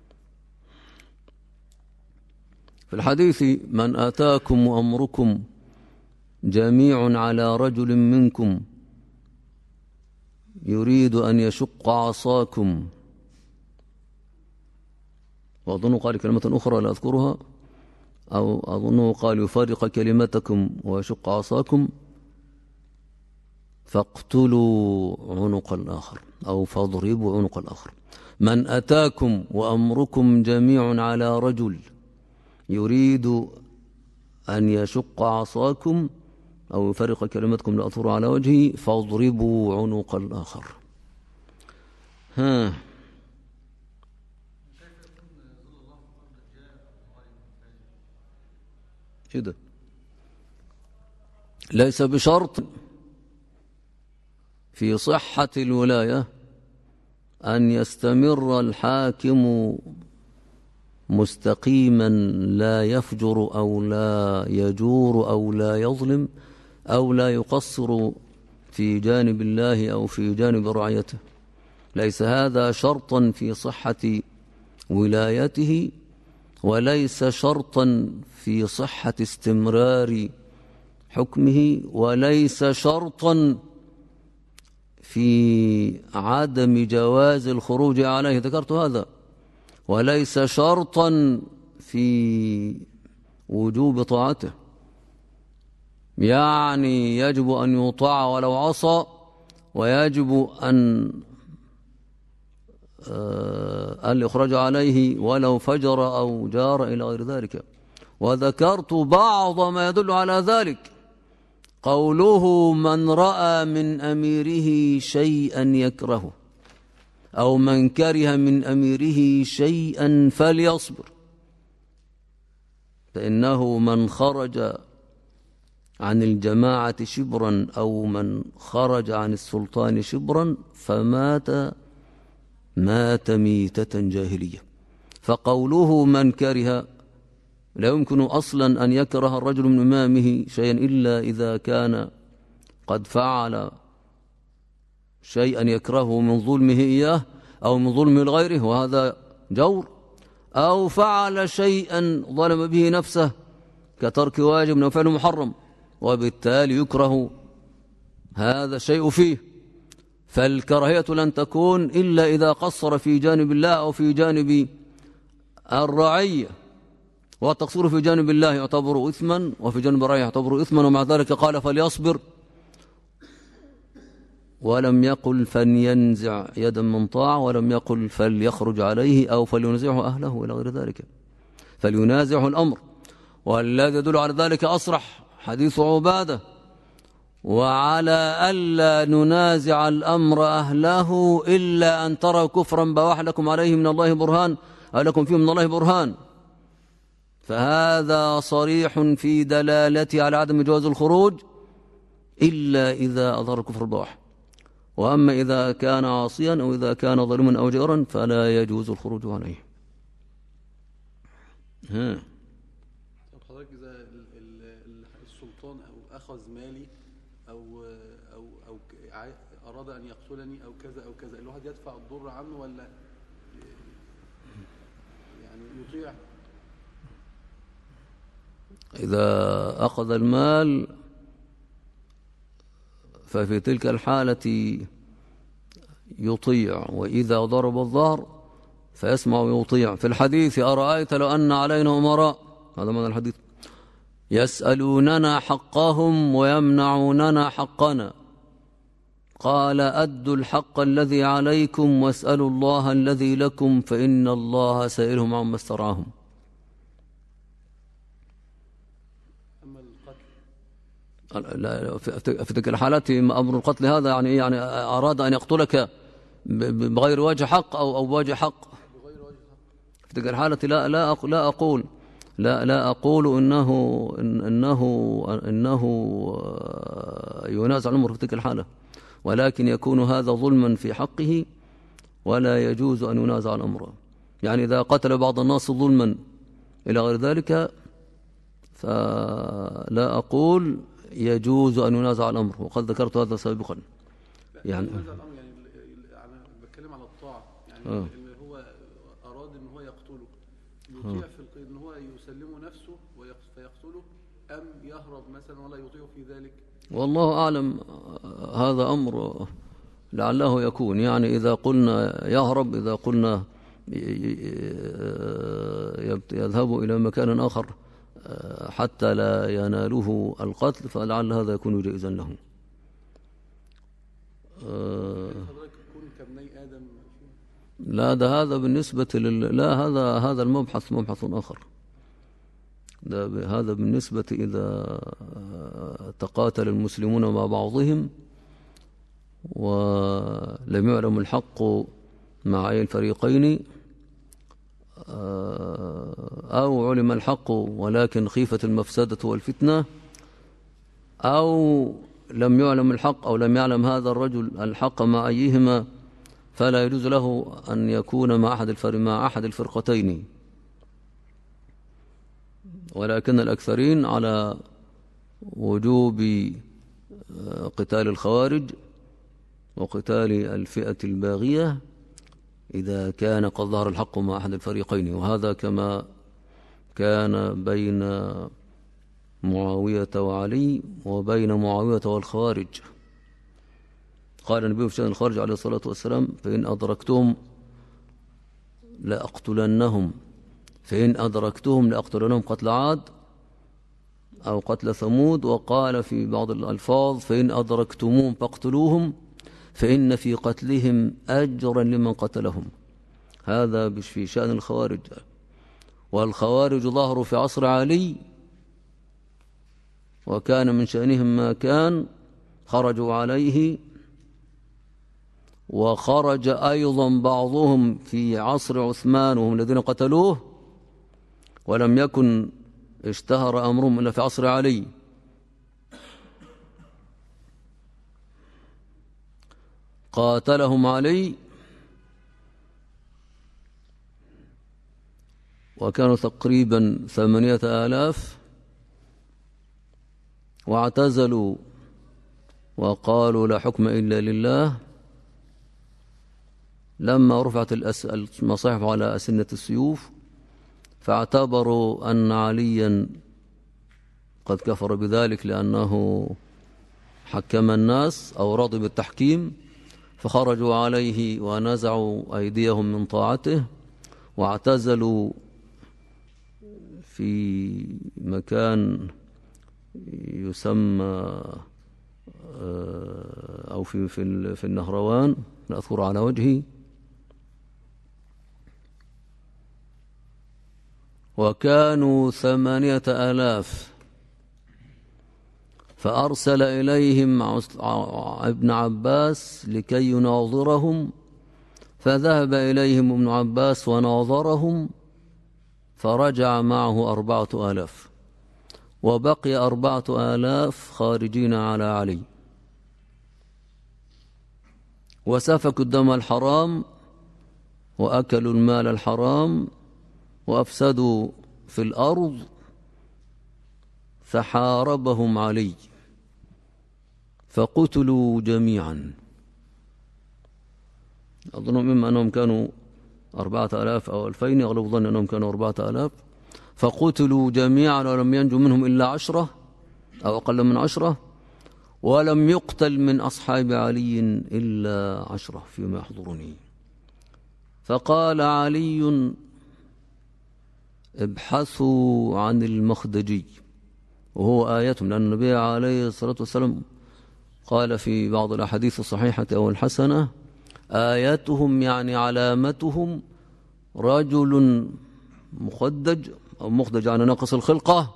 في الحديث من آتاكم وأمركم جميع على رجل منكم يريد أن يشق عصاكم، وأظن قال كلمة أخرى لا أذكرها، أو أظنه قال يفارق كلمتكم ويشق عصاكم، فاقتلوا عنق الآخر أو فاضربوا عنق الآخر. من أتاكم وأمركم جميع على رجل يريد أن يشق عصاكم أو يفرق كلمتكم لأطهر على وجهه فاضربوا عنق الآخر. إيه ده؟ ليس بشرط في صحة الولاية أن يستمر الحاكم مستقيما لا يفجر أو لا يجور أو لا يظلم أو لا يقصر في جانب الله أو في جانب رعيته. ليس هذا شرطا في صحة ولايته، وليس شرطا في صحة استمرار حكمه، وليس شرطا في عدم جواز الخروج عليه، ذكرت هذا، وليس شرطا في وجوب طاعته. يعني يجب أن يطاع ولو عصى، ويجب أن يخرج عليه ولو فجر أو جار إلى غير ذلك. وذكرت بعض ما يدل على ذلك، قوله من رأى من أميره شيئا يكرهه أو من كره من أميره شيئا فليصبر، فإنه من خرج عن الجماعة شبرا أو من خرج عن السلطان شبرا مات ميتة جاهلية. فقوله من كره، لا يمكن أصلا أن يكره الرجل من إمامه شيئا إلا إذا كان قد فعل شيئا يكرهه من ظلمه إياه أو من ظلم لغيره، وهذا جور، أو فعل شيئا ظلم به نفسه كترك واجب أو فعل محرم، وبالتالي يكره هذا الشيء فيه. فالكراهية لن تكون إلا إذا قصر في جانب الله أو في جانب الرعية، والتقصير في جانب الله يعتبر إثما وفي جانب الرعية يعتبر إثما، ومع ذلك قال فليصبر، ولم يقل فلينزع يدا من طاعة، ولم يقل فليخرج عليه أو فلينزعه أهله إلى غير ذلك، فلينازعه الأمر. والذي يدل على ذلك أصرح حديث عبادة: وعلى ألا ننازع الأمر أهله إلا أن تروا كفرا بواح لكم عليه من الله برهان أو لكم فيه من الله برهان. فهذا صريح في دلالته على عدم جواز الخروج إلا إذا أظهر الكفر البواح. وأما إذا كان عاصيا أو إذا كان ظالما أو جائرا فلا يجوز الخروج عليه. حضرتك إذا السلطان أو أخذ مالي أو أراد أن يقتلني أو كذا أو كذا، الواحد يدفع الضر عنه ولا يعني يطيع؟ إذا أخذ المال ففي تلك الحالة يطيع، وإذا ضرب الظهر فيسمع ويطيع. في الحديث: أرأيت لو أن علينا أمراء، هذا معنى الحديث، يسألوننا حقهم ويمنعوننا حقنا، قال: أدوا الحق الذي عليكم واسألوا الله الذي لكم فإن الله سائلهم عما استرعاهم. أما القتل لا، في تلك الحالات أمر القتل هذا يعني أراد أن يقتلك بغير وجه حق أو بوجه حق. بغير وجه حق في تلك الحالة لا أقول إنه ينازع الأمر في تلك الحالة، ولكن يكون هذا ظلما في حقه ولا يجوز أن ينازع الأمر. يعني إذا قتل بعض الناس ظلما إلى غير ذلك فلا أقول يجوز أن ينازع الأمر، وقد ذكرت هذا سابقا. يعني ينازع الأمر، يعني بتكلم على الطاعة، يعني اللي هو أراد إن هو يقتله، يطيع في إن هو يسلمه نفسه فيقتله، أم يهرب مثلا ولا يطيع في ذلك؟ والله أعلم، هذا أمر لعله يكون، يعني إذا قلنا يهرب، إذا قلنا يذهب إلى مكان آخر حتى لا يناله القتل، فلعل هذا يكون جائزا له. حضرتك يكون كابني آدم؟ لا، هذا بالنسبة لا، هذا المبحث مبحث آخر. هذا بالنسبة إذا تقاتل المسلمون مع بعضهم ولم يعلم الحق مع أي الفريقين، أو علم الحق ولكن خيفت المفسدة والفتنة، أو لم يعلم الحق أو لم يعلم هذا الرجل الحق مع أيهما، فلا يجوز له أن يكون مع أحد الفرقتين. ولكن الأكثرين على وجوب قتال الخوارج وقتال الفئة الباغية إذا كان قد ظهر الحق مع أحد الفريقين، وهذا كما كان بين معاوية وعلي وبين معاوية والخوارج. قال النبي في شأن الخوارج عليه الصلاة والسلام: فإن أدركتهم لأقتلنهم قتل عاد أو قتل ثمود. وقال في بعض الألفاظ: فإن أدركتموهم فاقتلوهم فإن في قتلهم أجرا لمن قتلهم. هذا في شأن الخوارج. والخوارج ظهروا في عصر علي، وكان من شأنهم ما كان، خرجوا عليه، وخرج أيضا بعضهم في عصر عثمان وهم الذين قتلوه، ولم يكن اشتهر أمرهم إلا في عصر علي. قاتلهم علي وكانوا تقريبا 8,000، واعتزلوا وقالوا لا حكم إلا لله. لما رفعت المصاحف على أسنة السيوف فاعتبروا أن عليا قد كفر بذلك لأنه حكم الناس أو رضي بالتحكيم، فخرجوا عليه ونزعوا أيديهم من طاعته، واعتزلوا في مكان يسمى أو في النهروان، لا أذكر على وجهي. وكانوا 8,000، فأرسل إليهم ابن عباس لكي يناظرهم، فذهب إليهم ابن عباس وناظرهم، فرجع معه 4,000، وبقي 4,000 خارجين على علي، وسفكوا الدم الحرام وأكلوا المال الحرام وأفسدوا في الأرض، فحاربهم علي فقتلوا جميعا. أظن مما أنهم كانوا 4,000 أو 2,000، أغلب ظن أنهم كانوا 4,000، فقتلوا جميعا ولم ينجو منهم إلا 10 أو أقل من 10، ولم يقتل من أصحاب علي إلا 10 فيما يحضرني. فقال علي: ابحثوا عن المخدجي، وهو آيتهم، لأن النبي عليه الصلاة والسلام قال في بعض الأحاديث الصحيحة أو الحسنة: آيتهم يعني علامتهم رجل مخدج أو مخدج عن ناقص الخلقة،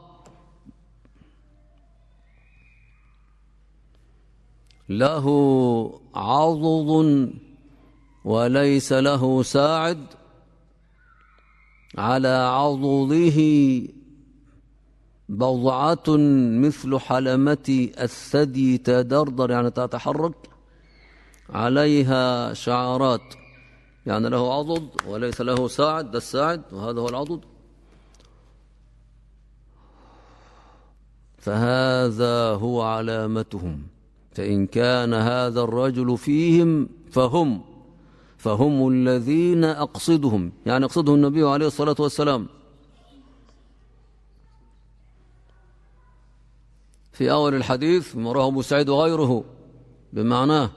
له عضد وليس له ساعد، على عضده بضعة مثل حلمة الثدي تدردر، يعني تتحرك، عليها شعارات، يعني له عضد وليس له ساعد، ده الساعد وهذا هو العضد. فهذا هو علامتهم، فإن كان هذا الرجل فيهم فهم الذين أقصدهم، يعني أقصدهم النبي عليه الصلاة والسلام في أول الحديث، ما رواه أبو سعيد وغيره بمعناه.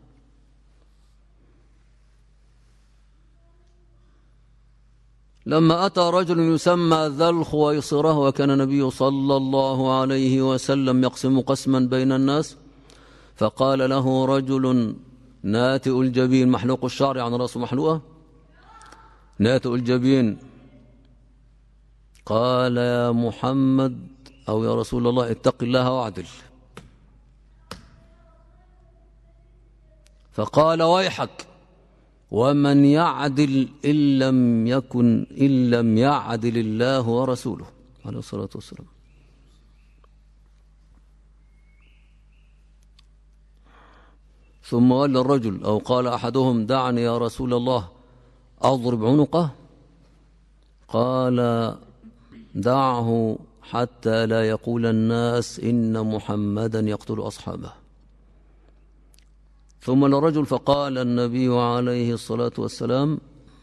لما أتى رجل يسمى ذا الخويصرة، وكان النبي صلى الله عليه وسلم يقسم قسما بين الناس، فقال له رجل ناتئ الجبين محلوق الشعر، يعني رأسه محلوقة، ناتئ الجبين، قال: يا محمد أو يا رسول الله اتق الله واعدل. فقال: ويحك، ومن يعدل إن لم يعدل الله ورسوله عليه الصلاة والسلام. ثم قال للرجل أو قال أحدهم دعني يا رسول الله أضرب عنقه، قال دعه حتى لا يقول الناس إن محمدا يقتل أصحابه. ثم للرجل فقال النبي عليه الصلاة والسلام،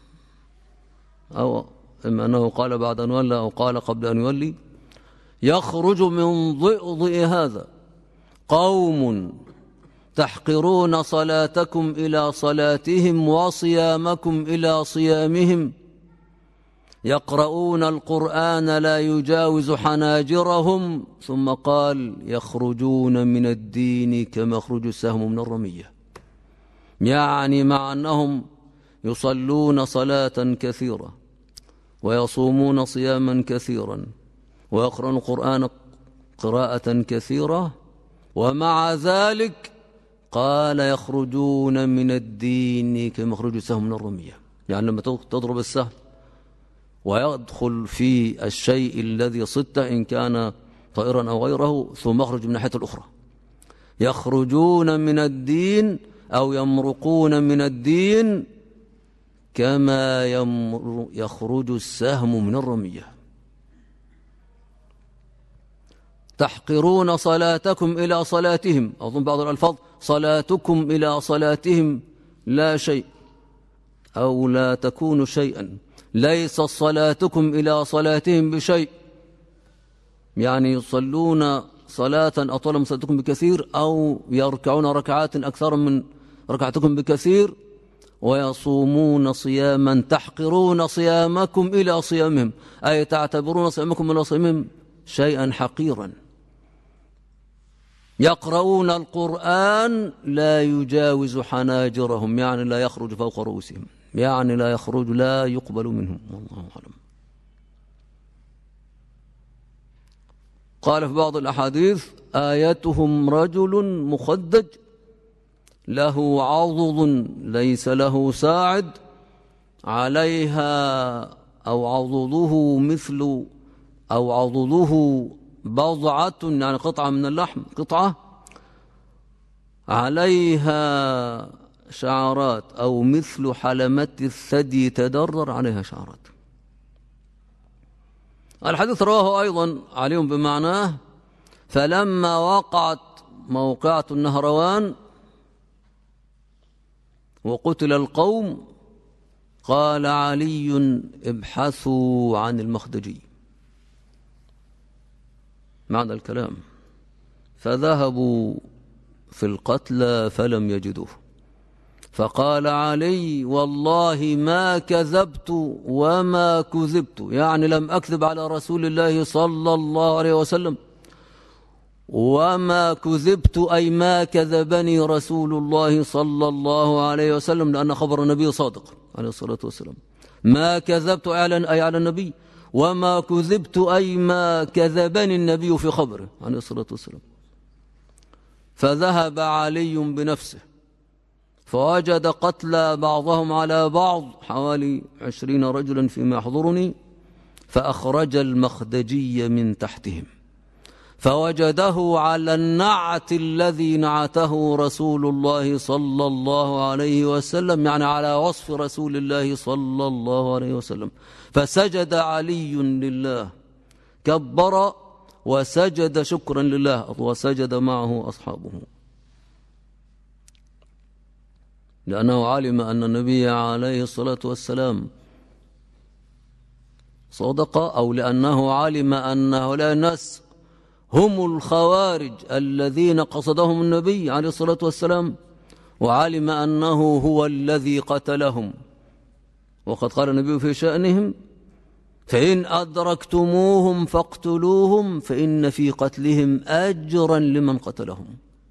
أو إما أنه قال بعد أن ولى أو قال قبل أن يولي: يخرج من ضئضئ هذا قوم تحقرون صلاتكم إلى صلاتهم وصيامكم إلى صيامهم، يقرؤون القرآن لا يجاوز حناجرهم. ثم قال: يخرجون من الدين كما يخرج السهم من الرمية، يعني مع أنهم يصلون صلاة كثيرة ويصومون صياما كثيرا ويقرؤون القرآن قراءة كثيرة، ومع ذلك قال يخرجون من الدين كما يخرج السهم من الرمية. يعني لما تضرب السهم ويدخل في الشيء الذي صدته إن كان طائرا أو غيره ثم يخرج من ناحية الأخرى، يخرجون من الدين أو يمرقون من الدين كما يخرج السهم من الرمية. تحقرون صلاتكم إلى صلاتهم، أظن بعض الألفاظ صلاتكم إلى صلاتهم لا شيء أو لا تكون شيئا، ليس صلاتكم إلى صلاتهم بشيء، يعني يصلون صلاة أطول من صلاتكم بكثير أو يركعون ركعات أكثر من ركعتكم بكثير، ويصومون صياما تحقرون صيامكم إلى صيامهم، أي تعتبرون صيامكم إلى صيامهم شيئا حقيرا. يقرؤون القرآن لا يجاوز حناجرهم، يعني لا يخرج فوق رؤوسهم، يعني لا يخرج، لا يقبل منهم، والله أعلم. قال في بعض الأحاديث: آيتهم رجل مخدج له عضد ليس له ساعد، عليها أو عضده مثل أو عضده بضعة، يعني قطعة من اللحم، قطعة عليها شعرات أو مثل حلمة الثدي تدرر عليها شعرات. الحديث رواه أيضا علي بمعناه: فلما وقعت موقعة النهروان وقتل القوم قال علي: ابحثوا عن المخدجي. معنى الكلام: فذهبوا في القتلى فلم يجدوه، فقال علي: والله ما كذبت وما كذبت، يعني لم أكذب على رسول الله صلى الله عليه وسلم، وما كذبت أي ما كذبني رسول الله صلى الله عليه وسلم، لأن خبر النبي صادق عليه الصلاة والسلام. ما كذبت أي على النبي، وما كذبت أي ما كذبني النبي في خبره عليه الصلاة والسلام. فذهب علي بنفسه فوجد قتلى بعضهم على بعض حوالي 20 رجلا فيما يحضرني، فأخرج المخدجي من تحتهم فوجده على النعت الذي نعته رسول الله صلى الله عليه وسلم، يعني على وصف رسول الله صلى الله عليه وسلم. فسجد علي لله، كبر وسجد شكرا لله، وسجد معه أصحابه، لأنه علم أن النبي عليه الصلاة والسلام صدق، أو لأنه علم أن هؤلاء الناس هم الخوارج الذين قصدهم النبي عليه الصلاة والسلام، وعلم أنه هو الذي قتلهم. وقد قال النبي في شأنهم: فإن أدركتموهم فاقتلوهم فإن في قتلهم أجرا لمن قتلهم.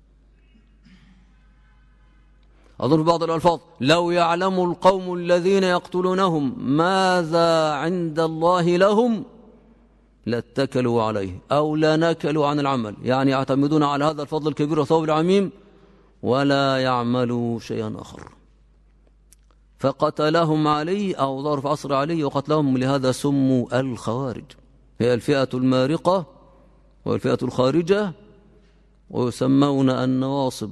أظن بعض الألفاظ: لو يعلم القوم الذين يقتلونهم ماذا عند الله لهم لاتكلوا عليه أو لنكلوا عن العمل، يعني يعتمدون على هذا الفضل الكبير وثواب العميم ولا يعملوا شيئا آخر. فقتلهم علي أو ظهر في عصر علي وقتلهم، لهذا سموا الخوارج. هي الفئة المارقة والفئة الخارجة، ويسمون النواصب.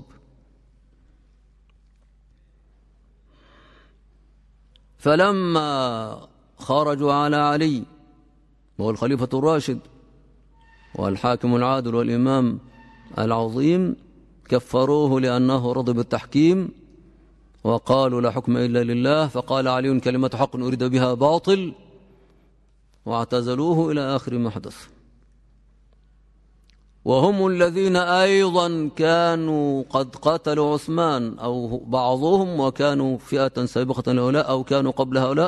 فلما خرجوا على علي وهو الخليفة الراشد والحاكم العادل والإمام العظيم، كفروه لأنه رضي بالتحكيم وقالوا لا حكم إلا لله، فقال علي كلمة حق أريد بها باطل، واعتزلوه إلى آخر ما حدث. وهم الذين أيضا كانوا قد قتلوا عثمان أو بعضهم، وكانوا فئة سابقة لهؤلاء أو كانوا قبل هؤلاء،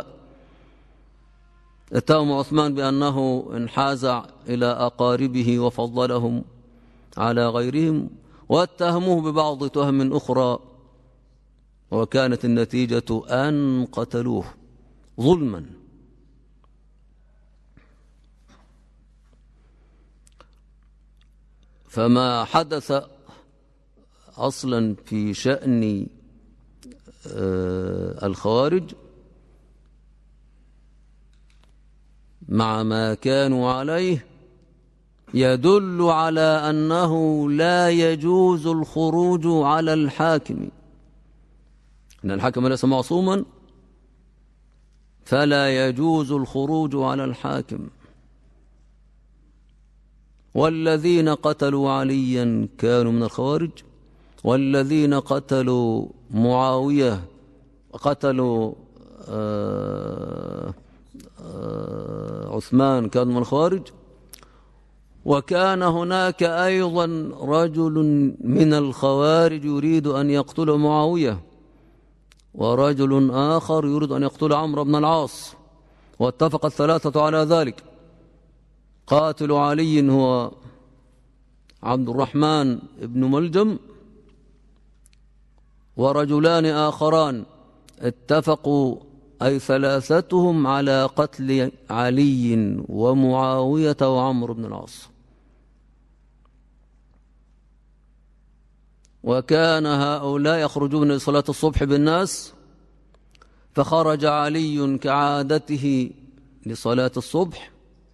اتهموا عثمان بأنه انحاز إلى أقاربه وفضلهم على غيرهم، واتهموه ببعض تهم أخرى، وكانت النتيجة أن قتلوه ظلما. فما حدث أصلا في شأن الخوارج مع ما كانوا عليه يدل على أنه لا يجوز الخروج على الحاكم، إن الحاكم ليس معصوما، فلا يجوز الخروج على الحاكم. والذين قتلوا عليا كانوا من الخوارج، والذين قتلوا معاوية قتلوا عثمان كانوا من الخوارج. وكان هناك أيضا رجل من الخوارج يريد أن يقتل معاوية، ورجل آخر يريد أن يقتل عمرو بن العاص، واتفق الثلاثة على ذلك. قاتل علي هو عبد الرحمن بن ملجم، ورجلان آخران اتفقوا أي ثلاثتهم على قتل علي ومعاوية وعمرو بن العاص. وكان هؤلاء يخرجون لصلاة الصبح بالناس، فخرج علي كعادته لصلاة الصبح،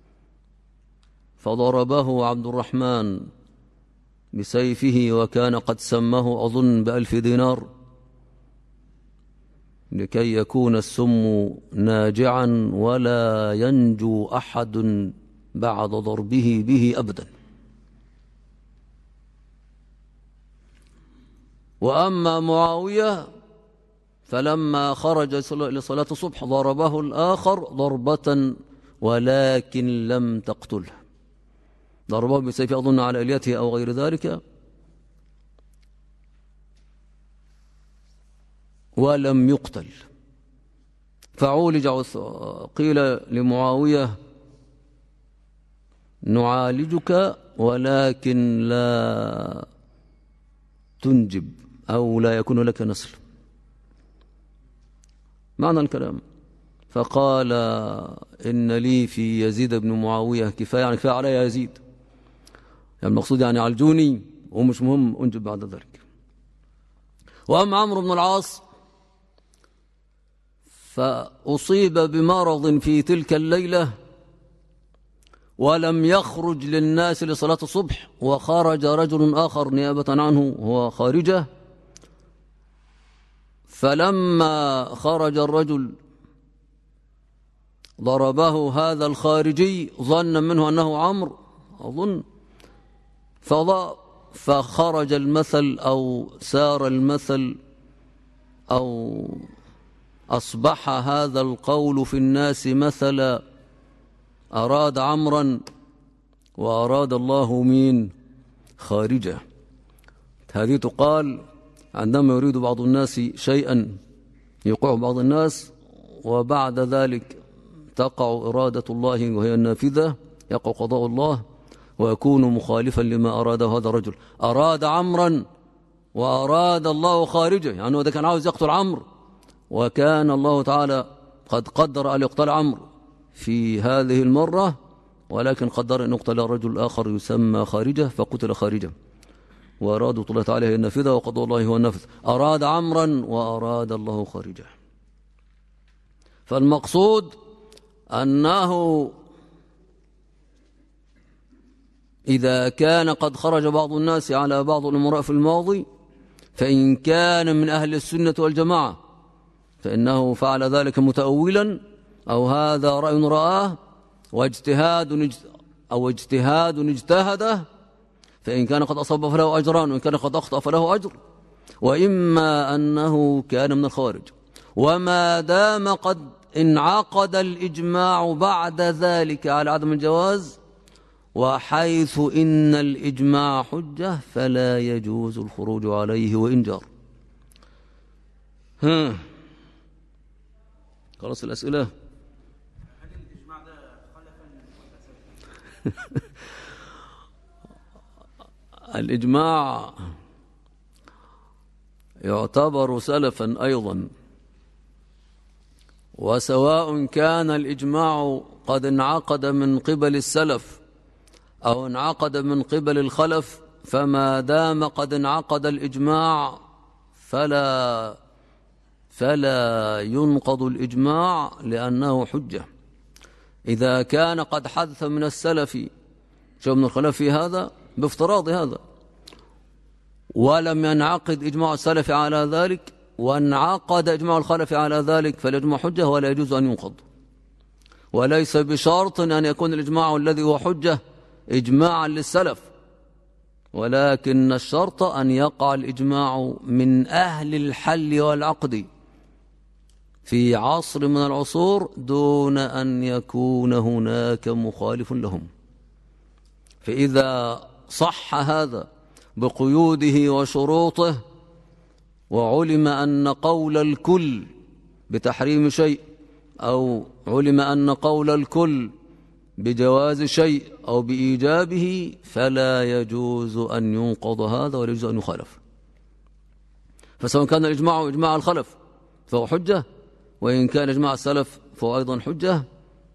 فضربه عبد الرحمن بسيفه، وكان قد سمه أظن ب1000 دينار لكي يكون السم ناجعا ولا ينجو أحد بعد ضربه به أبدا. وأما معاوية فلما خرج لصلاة الصبح ضربه الآخر ضربة ولكن لم تقتله، ضربه بسيف أظن على إليته أو غير ذلك، ولم يقتل. فعولج قيل لمعاوية نعالجك ولكن لا تنجب أو لا يكون لك نسل، معنى الكلام. فقال إن لي في يزيد بن معاوية كفاية، يعني كفاية علي يزيد، يعني المقصود يعني عالجوني ومش مهم أنجب بعد ذلك. وأما عمرو بن العاص فأصيب بمرض في تلك الليلة ولم يخرج للناس لصلاة الصبح، وخرج رجل آخر نيابة عنه هو خارجة. فلما خرج الرجل ضربه هذا الخارجي ظن منه أنه عمرو أظن، فخرج المثل أو سار المثل أو أصبح هذا القول في الناس مثلا: أراد عمرا وأراد الله مين؟ خارجة. هذه تقال عندما يريد بعض الناس شيئا يوقع بعض الناس، وبعد ذلك تقع إرادة الله وهي النافذة، يقع قضاء الله ويكون مخالفا لما أراده هذا الرجل. أراد عمرا وأراد الله خارجة، يعني هو ده كان عاوز يقتل عمرو، وكان الله تعالى قد قدر أن يقتل عمرو في هذه المرة، ولكن قدر أن يقتل رجل آخر يسمى خارجة، فقتل خارجة. وإرادة الله تعالى هي النافذة وقضاء الله هو النافذ. أراد عمرا وأراد الله خارجة. فالمقصود أنه إذا كان قد خرج بعض الناس على بعض الأمراء في الماضي، فإن كان من أهل السنة والجماعة فإنه فعل ذلك متأولا، أو هذا رأي رآه واجتهاد اجتهده، فإن كان قد أصاب فله أجران، وإن كان قد أخطأ فله أجر. وإما أنه كان من الخوارج. وما دام قد انعقد الإجماع بعد ذلك على عدم الجواز، وحيث إن الإجماع حجة فلا يجوز الخروج عليه وإن جار. خلاص الأسئلة. هل الإجماع ده خلفا ولا سلفا؟ الإجماع يعتبر سلفا أيضا، وسواء كان الإجماع قد انعقد من قبل السلف أو انعقد من قبل الخلف، فما دام قد انعقد الإجماع فلا ينقض الإجماع لأنه حجة. إذا كان قد حدث من السلف شيء من الخلف في هذا بافتراض هذا، ولم ينعقد إجماع السلف على ذلك وانعقد إجماع الخلف على ذلك، فالإجماع حجة ولا يجوز أن ينقض. وليس بشرط أن يكون الإجماع الذي هو حجة إجماعا للسلف، ولكن الشرط أن يقع الإجماع من أهل الحل والعقد في عصر من العصور دون أن يكون هناك مخالف لهم. فإذا صح هذا بقيوده وشروطه، وعلم أن قول الكل بتحريم شيء، أو علم أن قول الكل بجواز شيء أو بإيجابه، فلا يجوز أن ينقض هذا ولا يجوز أن يخالف. فسواء كان الإجماع إجماع الخلف فهو حجة، وإن كان إجماع السلف فهو أيضا حجة.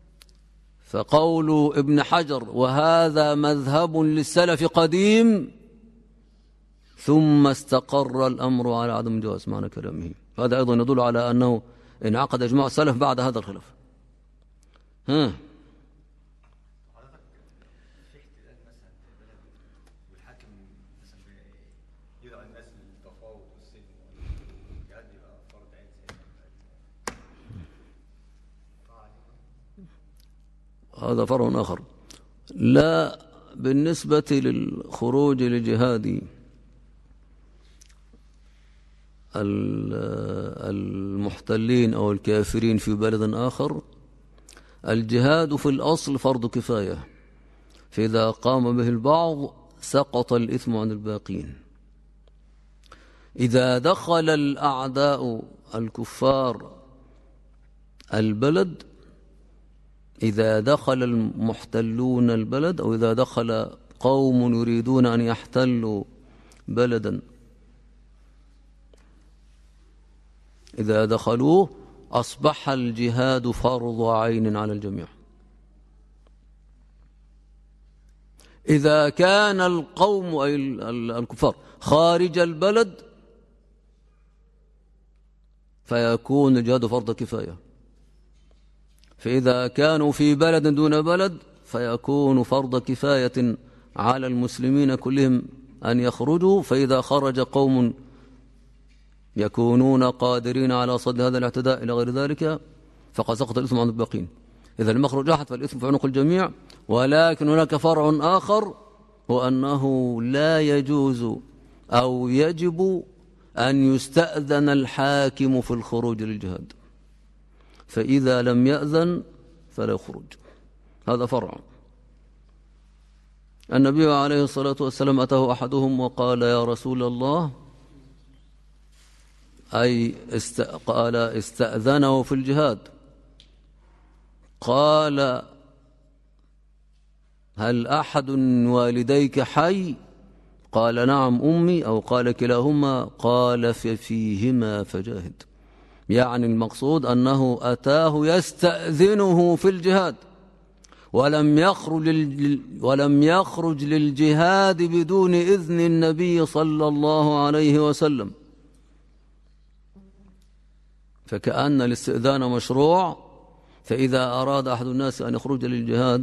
فقول ابن حجر وهذا مذهب للسلف قديم ثم استقر الأمر على عدم جواز معنى كلامه، هذا أيضا يدل على أنه انعقد إجماع السلف بعد هذا الخلاف. حضرتك في احتلال مثلا في البلد والحاكم مثلا يدعو الناس للتفاوض والسلم والجهاد، يبقى فرض عين هذا فرع آخر. لا، بالنسبة للخروج لجهاد المحتلين أو الكافرين في بلد آخر، الجهاد في الأصل فرض كفاية، فإذا قام به البعض سقط الإثم عن الباقين. إذا دخل الأعداء الكفار البلد، إذا دخل المحتلون البلد، أو إذا دخل قوم يريدون أن يحتلوا بلدا، إذا دخلوه أصبح الجهاد فرض عين على الجميع. إذا كان القوم أي الكفار خارج البلد فيكون الجهاد فرض كفاية، فإذا كانوا في بلد دون بلد فيكون فرض كفاية على المسلمين كلهم أن يخرجوا، فإذا خرج قوم يكونون قادرين على صد هذا الاعتداء إلى غير ذلك فقد سقط الإثم عن الباقين. إذا لم يخرج أحد فالإثم في عنق الجميع. ولكن هناك فرع آخر، هو أنه لا يجوز أو يجب أن يستأذن الحاكم في الخروج للجهاد، فإذا لم يأذن فلا يخرج. هذا فرع. النبي عليه الصلاة والسلام أتاه أحدهم وقال يا رسول الله، أي قال استأذنه في الجهاد، قال هل أحد والديك حي؟ قال نعم أمي، أو قال كلاهما، قال ففيهما فجاهد. يعني المقصود أنه أتاه يستأذنه في الجهاد، ولم يخرج للجهاد بدون إذن النبي صلى الله عليه وسلم. فكأن الاستئذان مشروع فإذا أراد أحد الناس أن يخرج للجهاد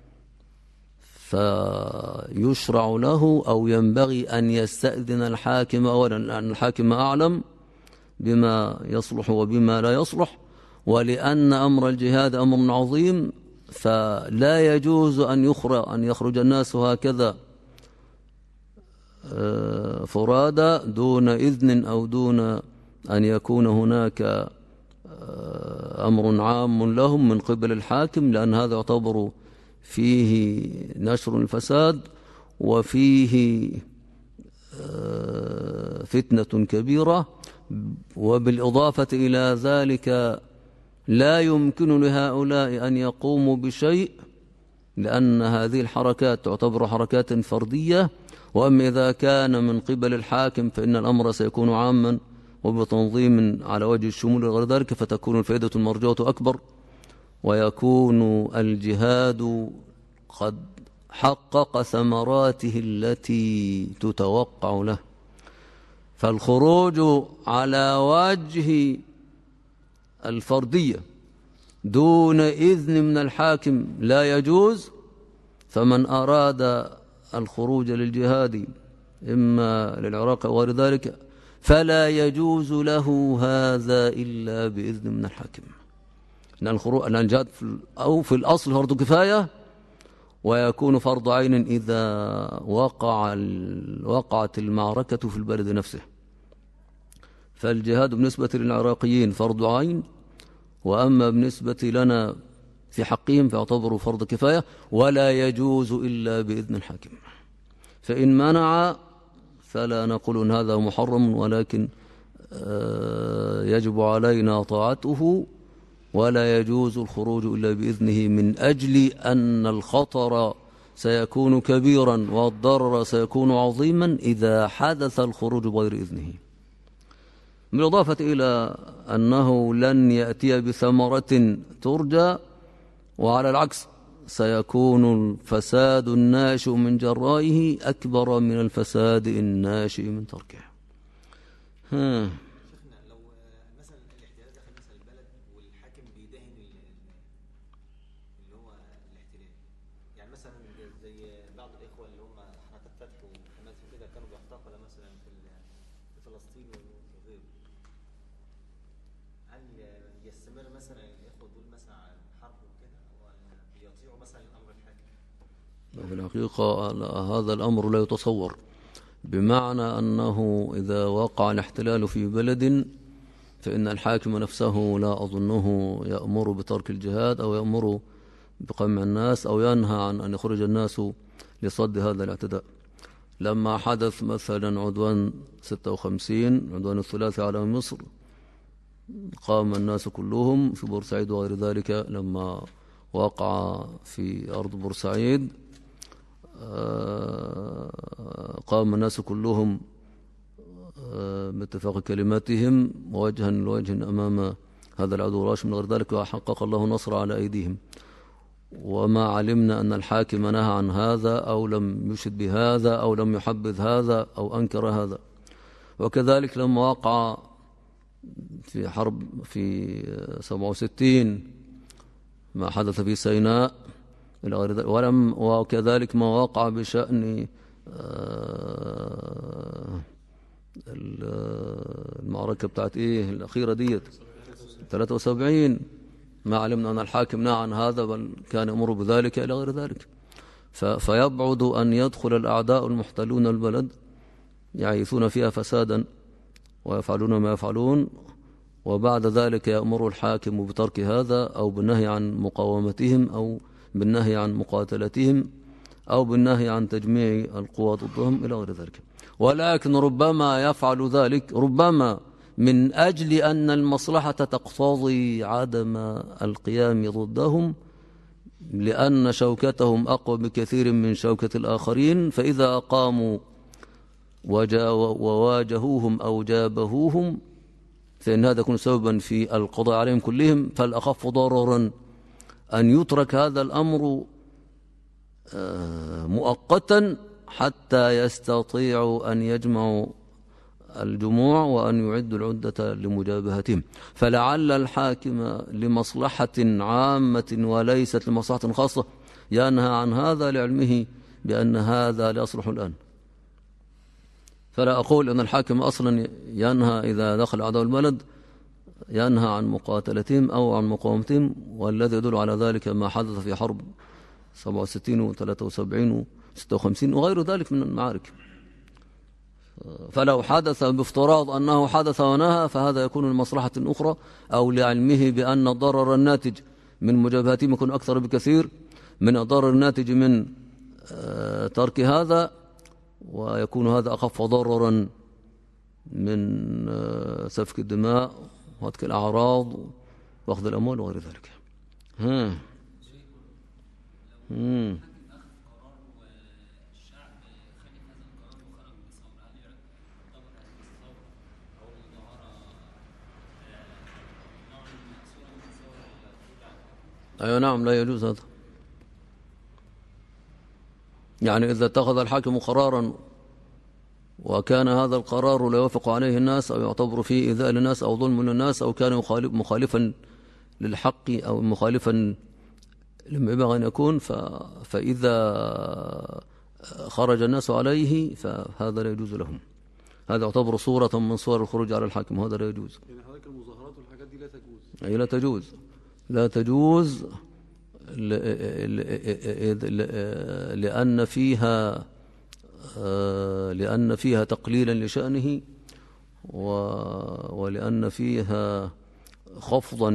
فيشرع له أو ينبغي أن يستأذن الحاكم أولا، لأن الحاكم أعلم بما يصلح وبما لا يصلح، ولأن أمر الجهاد أمر عظيم، فلا يجوز أن يخرج الناس هكذا فرادى دون إذن أو دون أن يكون هناك أمر عام لهم من قبل الحاكم، لأن هذا يعتبر فيه نشر الفساد وفيه فتنة كبيرة. وبالإضافة إلى ذلك لا يمكن لهؤلاء أن يقوموا بشيء، لأن هذه الحركات تعتبر حركات فردية، وأما إذا كان من قبل الحاكم فإن الأمر سيكون عاما وبتنظيم على وجه الشمول وغير ذلك، فتكون الفائدة المرجوة أكبر، ويكون الجهاد قد حقق ثمراته التي تتوقع له. فالخروج على وجه الفردية دون إذن من الحاكم لا يجوز. فمن أراد الخروج للجهاد إما للعراق أو غير ذلك فلا يجوز له هذا إلا بإذن من الحاكم، لأن الجهاد في الأصل فرض كفاية، ويكون فرض عين إذا وقعت المعركة في البلد نفسه. فالجهاد بالنسبة للعراقيين فرض عين، وأما بالنسبة لنا في حقهم فيعتبر فرض كفاية، ولا يجوز إلا بإذن الحاكم. فإن منع فلا نقول إن هذا محرم، ولكن يجب علينا طاعته، ولا يجوز الخروج إلا بإذنه، من أجل أن الخطر سيكون كبيرا والضرر سيكون عظيما إذا حدث الخروج بغير إذنه. بالإضافة إلى أنه لن يأتي بثمرة ترجى، وعلى العكس سيكون الفساد الناشئ من جرائه أكبر من الفساد الناشئ من تركه. شيخنا لو مثلا الاحتلال داخل مثلا البلد والحاكم بيدهن اللي هو الاحتلال، يعني مثلا زي بعض الإخوة اللي هم حركات فتح وحماس وكده كانوا بيحتقلوا مثلا في فلسطين وغيره، هل يستمر مثلا الإخوة دول مثلا على الحرب وكده ولا بيطيعوا مثلا أمر الحاكم؟ في الحقيقة هذا الأمر لا يتصور، بمعنى أنه إذا وقع الاحتلال في بلد فإن الحاكم نفسه لا أظنه يأمر بترك الجهاد أو يأمر بقمع الناس أو ينهى عن أن يخرج الناس لصد هذا الاعتداء. لما حدث مثلا عدوان 56 عدوان الثلاثي على مصر، قام الناس كلهم في بورسعيد وغير ذلك، لما وقع في أرض بورسعيد قام الناس كلهم باتفاق كلماتهم وجها لوجه أمام هذا العدو الراشد من غير ذلك، وحقق الله النصر على أيديهم. وما علمنا أن الحاكم نهى عن هذا أو لم يشد بهذا أو لم يحبذ هذا أو أنكر هذا. وكذلك لما وقع في حرب في 67 ما حدث في سيناء إلى غير ذلك، وكذلك ما وقع بشأن المعركة بتاعت الأخيرة ديت 73، ما علمنا أن الحاكم نهى عن هذا بل كان يأمر بذلك إلى غير ذلك. فيبعد أن يدخل الأعداء المحتلون البلد يعيثون فيها فسادا ويفعلون ما يفعلون، وبعد ذلك يأمر الحاكم بترك هذا أو بالنهي عن مقاومتهم أو بالنهي عن مقاتلتهم أو بالنهي عن تجميع القوى ضدهم إلى غير ذلك. ولكن ربما يفعل ذلك ربما من أجل أن المصلحة تقتضي عدم القيام ضدهم، لأن شوكتهم أقوى بكثير من شوكة الآخرين، فإذا أقاموا وواجهوهم أو جابهوهم فإن هذا يكون سببا في القضاء عليهم كلهم. فالأخف ضررا أن يترك هذا الأمر مؤقتا حتى يستطيعوا أن يجمعوا الجموع وأن يعدوا العدة لمجابهتهم. فلعل الحاكم لمصلحة عامة وليست لمصلحة خاصة ينهى عن هذا لعلمه بأن هذا لا يصلح الآن. فلا أقول أن الحاكم أصلا ينهى إذا دخل أعداء البلد ينهى عن مقاتلتهم أو عن مقاومتهم، والذي يدل على ذلك ما حدث في حرب 67 و73 و56 وغير ذلك من المعارك. فلو حدث بافتراض أنه حدث ونهى فهذا يكون لمصلحة أخرى أو لعلمه بأن الضرر الناتج من مجابهتهم يكون أكثر بكثير من الضرر الناتج من ترك هذا، ويكون هذا أخف ضررا من سفك الدماء وهتك الأعراض وأخذ الأموال وغير ذلك. أيوة نعم، لا يجوز هذا. يعني إذا اتخذ الحاكم قرارا وكان هذا القرار لا يوافق عليه الناس أو يعتبر فيه إيذاء للناس أو ظلم للناس أو كان مخالفا للحق أو مخالفا لما ينبغي أن يكون، فإذا خرج الناس عليه فهذا لا يجوز لهم. هذا يعتبر صورة من صور الخروج على الحاكم، وهذا لا يجوز. يعني حضرتك المظاهرات والحاجات دي لا تجوز؟ أي لا تجوز، لا تجوز لأن فيها تقليلا لشأنه ولأن فيها خفضا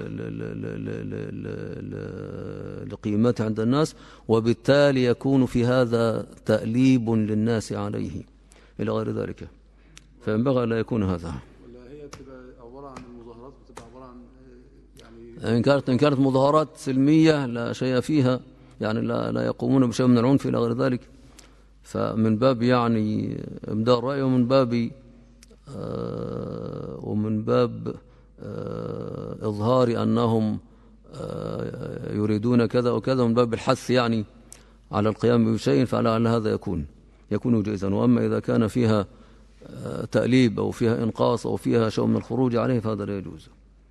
لقيمته عند الناس، وبالتالي يكون في هذا تأليب للناس عليه إلى غير ذلك، فينبغي لا يكون هذا. ولا هي بتبقى عبارة عن المظاهرات بتبقى عبارة عن يعني إن كانت مظاهرات سلمية لا شيء فيها، يعني لا يقومون بشيء من العنف إلى غير ذلك، فمن باب يعني إبداء الرأي ومن باب إظهار أنهم يريدون كذا وكذا، من باب الحث يعني على القيام بشيء، فلعل هذا يكون جائزا. وأما إذا كان فيها تأليب أو فيها إنقاص أو فيها شيء من الخروج عليه فهذا لا يجوز.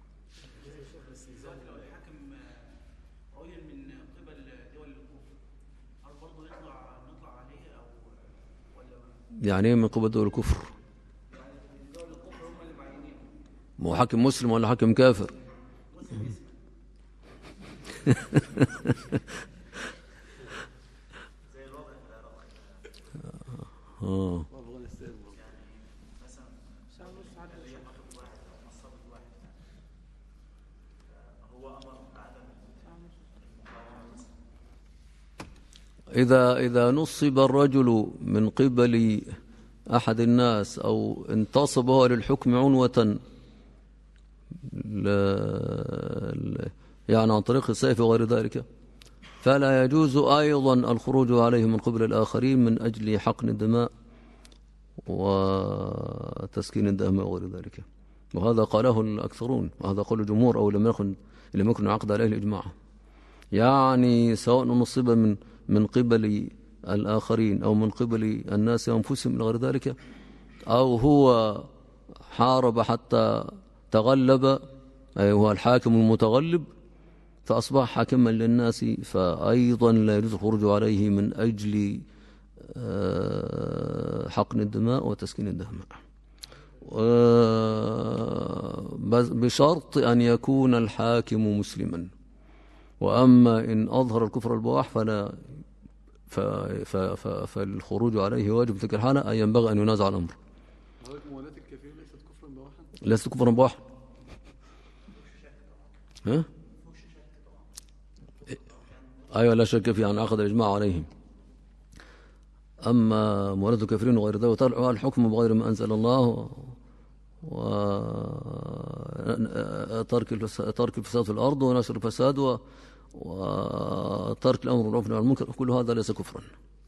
يعني من قبل دول الكفر؟ مو حاكم مسلم ولا حاكم كافر؟ إذا نصب الرجل من قبل أحد الناس أو انتصب هو للحكم عنوة يعني عن طريق السيف وغير ذلك، فلا يجوز أيضا الخروج عليه من قبل الآخرين من أجل حقن الدماء وتسكين الدماء وغير ذلك. وهذا قاله الأكثرون، وهذا قول الجمهور أو لم يكن عقد عليه الإجماع. يعني سواء نصب من قبل الآخرين أو من قبل الناس أنفسهم إلى غير ذلك، أو هو حارب حتى تغلب، أي هو الحاكم المتغلب فأصبح حاكما للناس، فأيضا لا يجوز الخروج عليه من أجل حقن الدماء وتسكين الدماء، بشرط أن يكون الحاكم مسلما. وأما إن أظهر الكفر البواح فالخروج عليه واجب في تلك الحالة، أي ينبغي أن ينازع الأمر. موالاة الكافرين ليست كفرا بواحا؟ ليست كفرا بواحا. أيوة لا شك فيه، عن عقد الإجماع عليهم. أما موالاة الكافرين وغير ذلك وطلع الحكم بغير ما أنزل الله وترك الفساد في الأرض ونشر الفساد وترك الأمر بالمعروف والنهي عن المنكر، كل هذا ليس كفرا.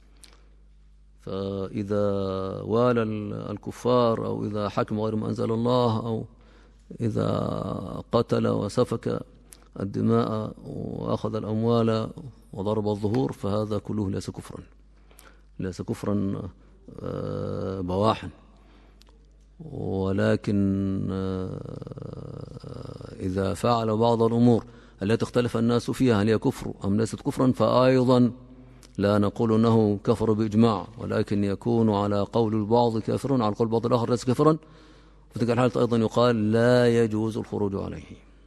فإذا والى الكفار أو إذا حكم غير ما أنزل الله أو إذا قتل وسفك الدماء وأخذ الأموال وضرب الظهور فهذا كله ليس كفرا بواحا. ولكن إذا فعل بعض الأمور التي اختلف الناس فيها هل هي كفر أم ليست كفرا، فأيضا لا نقول أنه كفر بإجماع، ولكن يكون على قول البعض كافرا على قول البعض الآخر ليس كفرا. في تلك الحالة أيضا يقال لا يجوز الخروج عليه.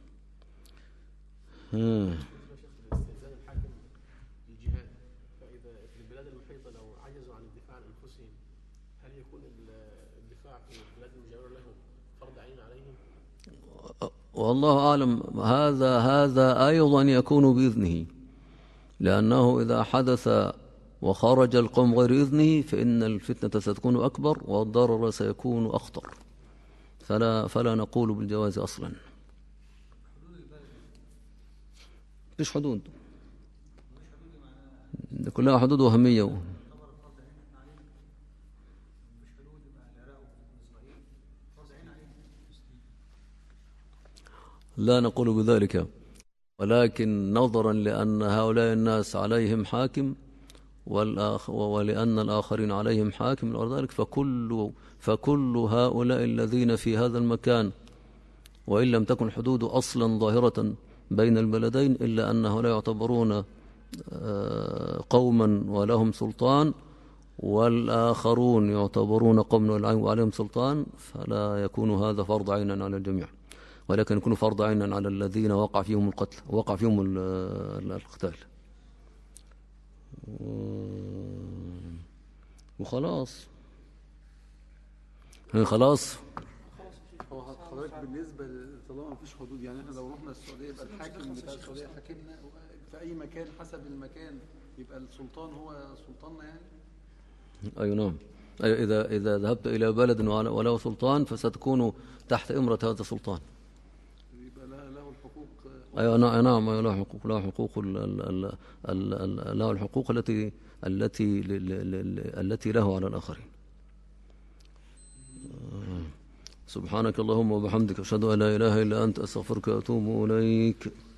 استئذان الحاكم للجهاد، فإذا في البلاد المحيطة لو عجزوا عن الدفاع عن أنفسهم هل يكون الدفاع في البلاد المجاورة له فرض عين عليهم؟ والله أعلم. هذا أيضا يكون بإذنه، لأنه إذا حدث وخرج القوم غير إذنه فإن الفتنة ستكون أكبر والضرر سيكون أخطر، فلا نقول بالجواز أصلا. فيش حدود، كلها حدود وهمية. لا نقول بذلك، ولكن نظرا لأن هؤلاء الناس عليهم حاكم ولأن الآخرين عليهم حاكم وذلك، فكل هؤلاء الذين في هذا المكان وإن لم تكن حدود أصلا ظاهرة بين البلدين إلا أنه لا يعتبرون قوما ولهم سلطان، والآخرون يعتبرون قوما وعليهم سلطان، فلا يكون هذا فرض عينا على الجميع، ولكن يكون فرض عينا على الذين وقع فيهم القتل وقع فيهم القتال. وخلاص خلاص. هو حضرتك بالنسبة طالما مفيش حدود، يعني احنا لو رحنا السعودية يبقى الحاكم بتاع السعودية حاكمنا في أي مكان حسب المكان، يبقى السلطان هو سلطاننا يعني؟ أي نعم. إذا ذهبت إلى بلد وله سلطان فستكون تحت إمرة هذا السلطان. يبقى له الحقوق. أيوة نعم، له الحقوق التي له على الآخرين. سبحانك اللهم وبحمدك أشهد أن لا إله إلا أنت أستغفرك وأتوب إليك.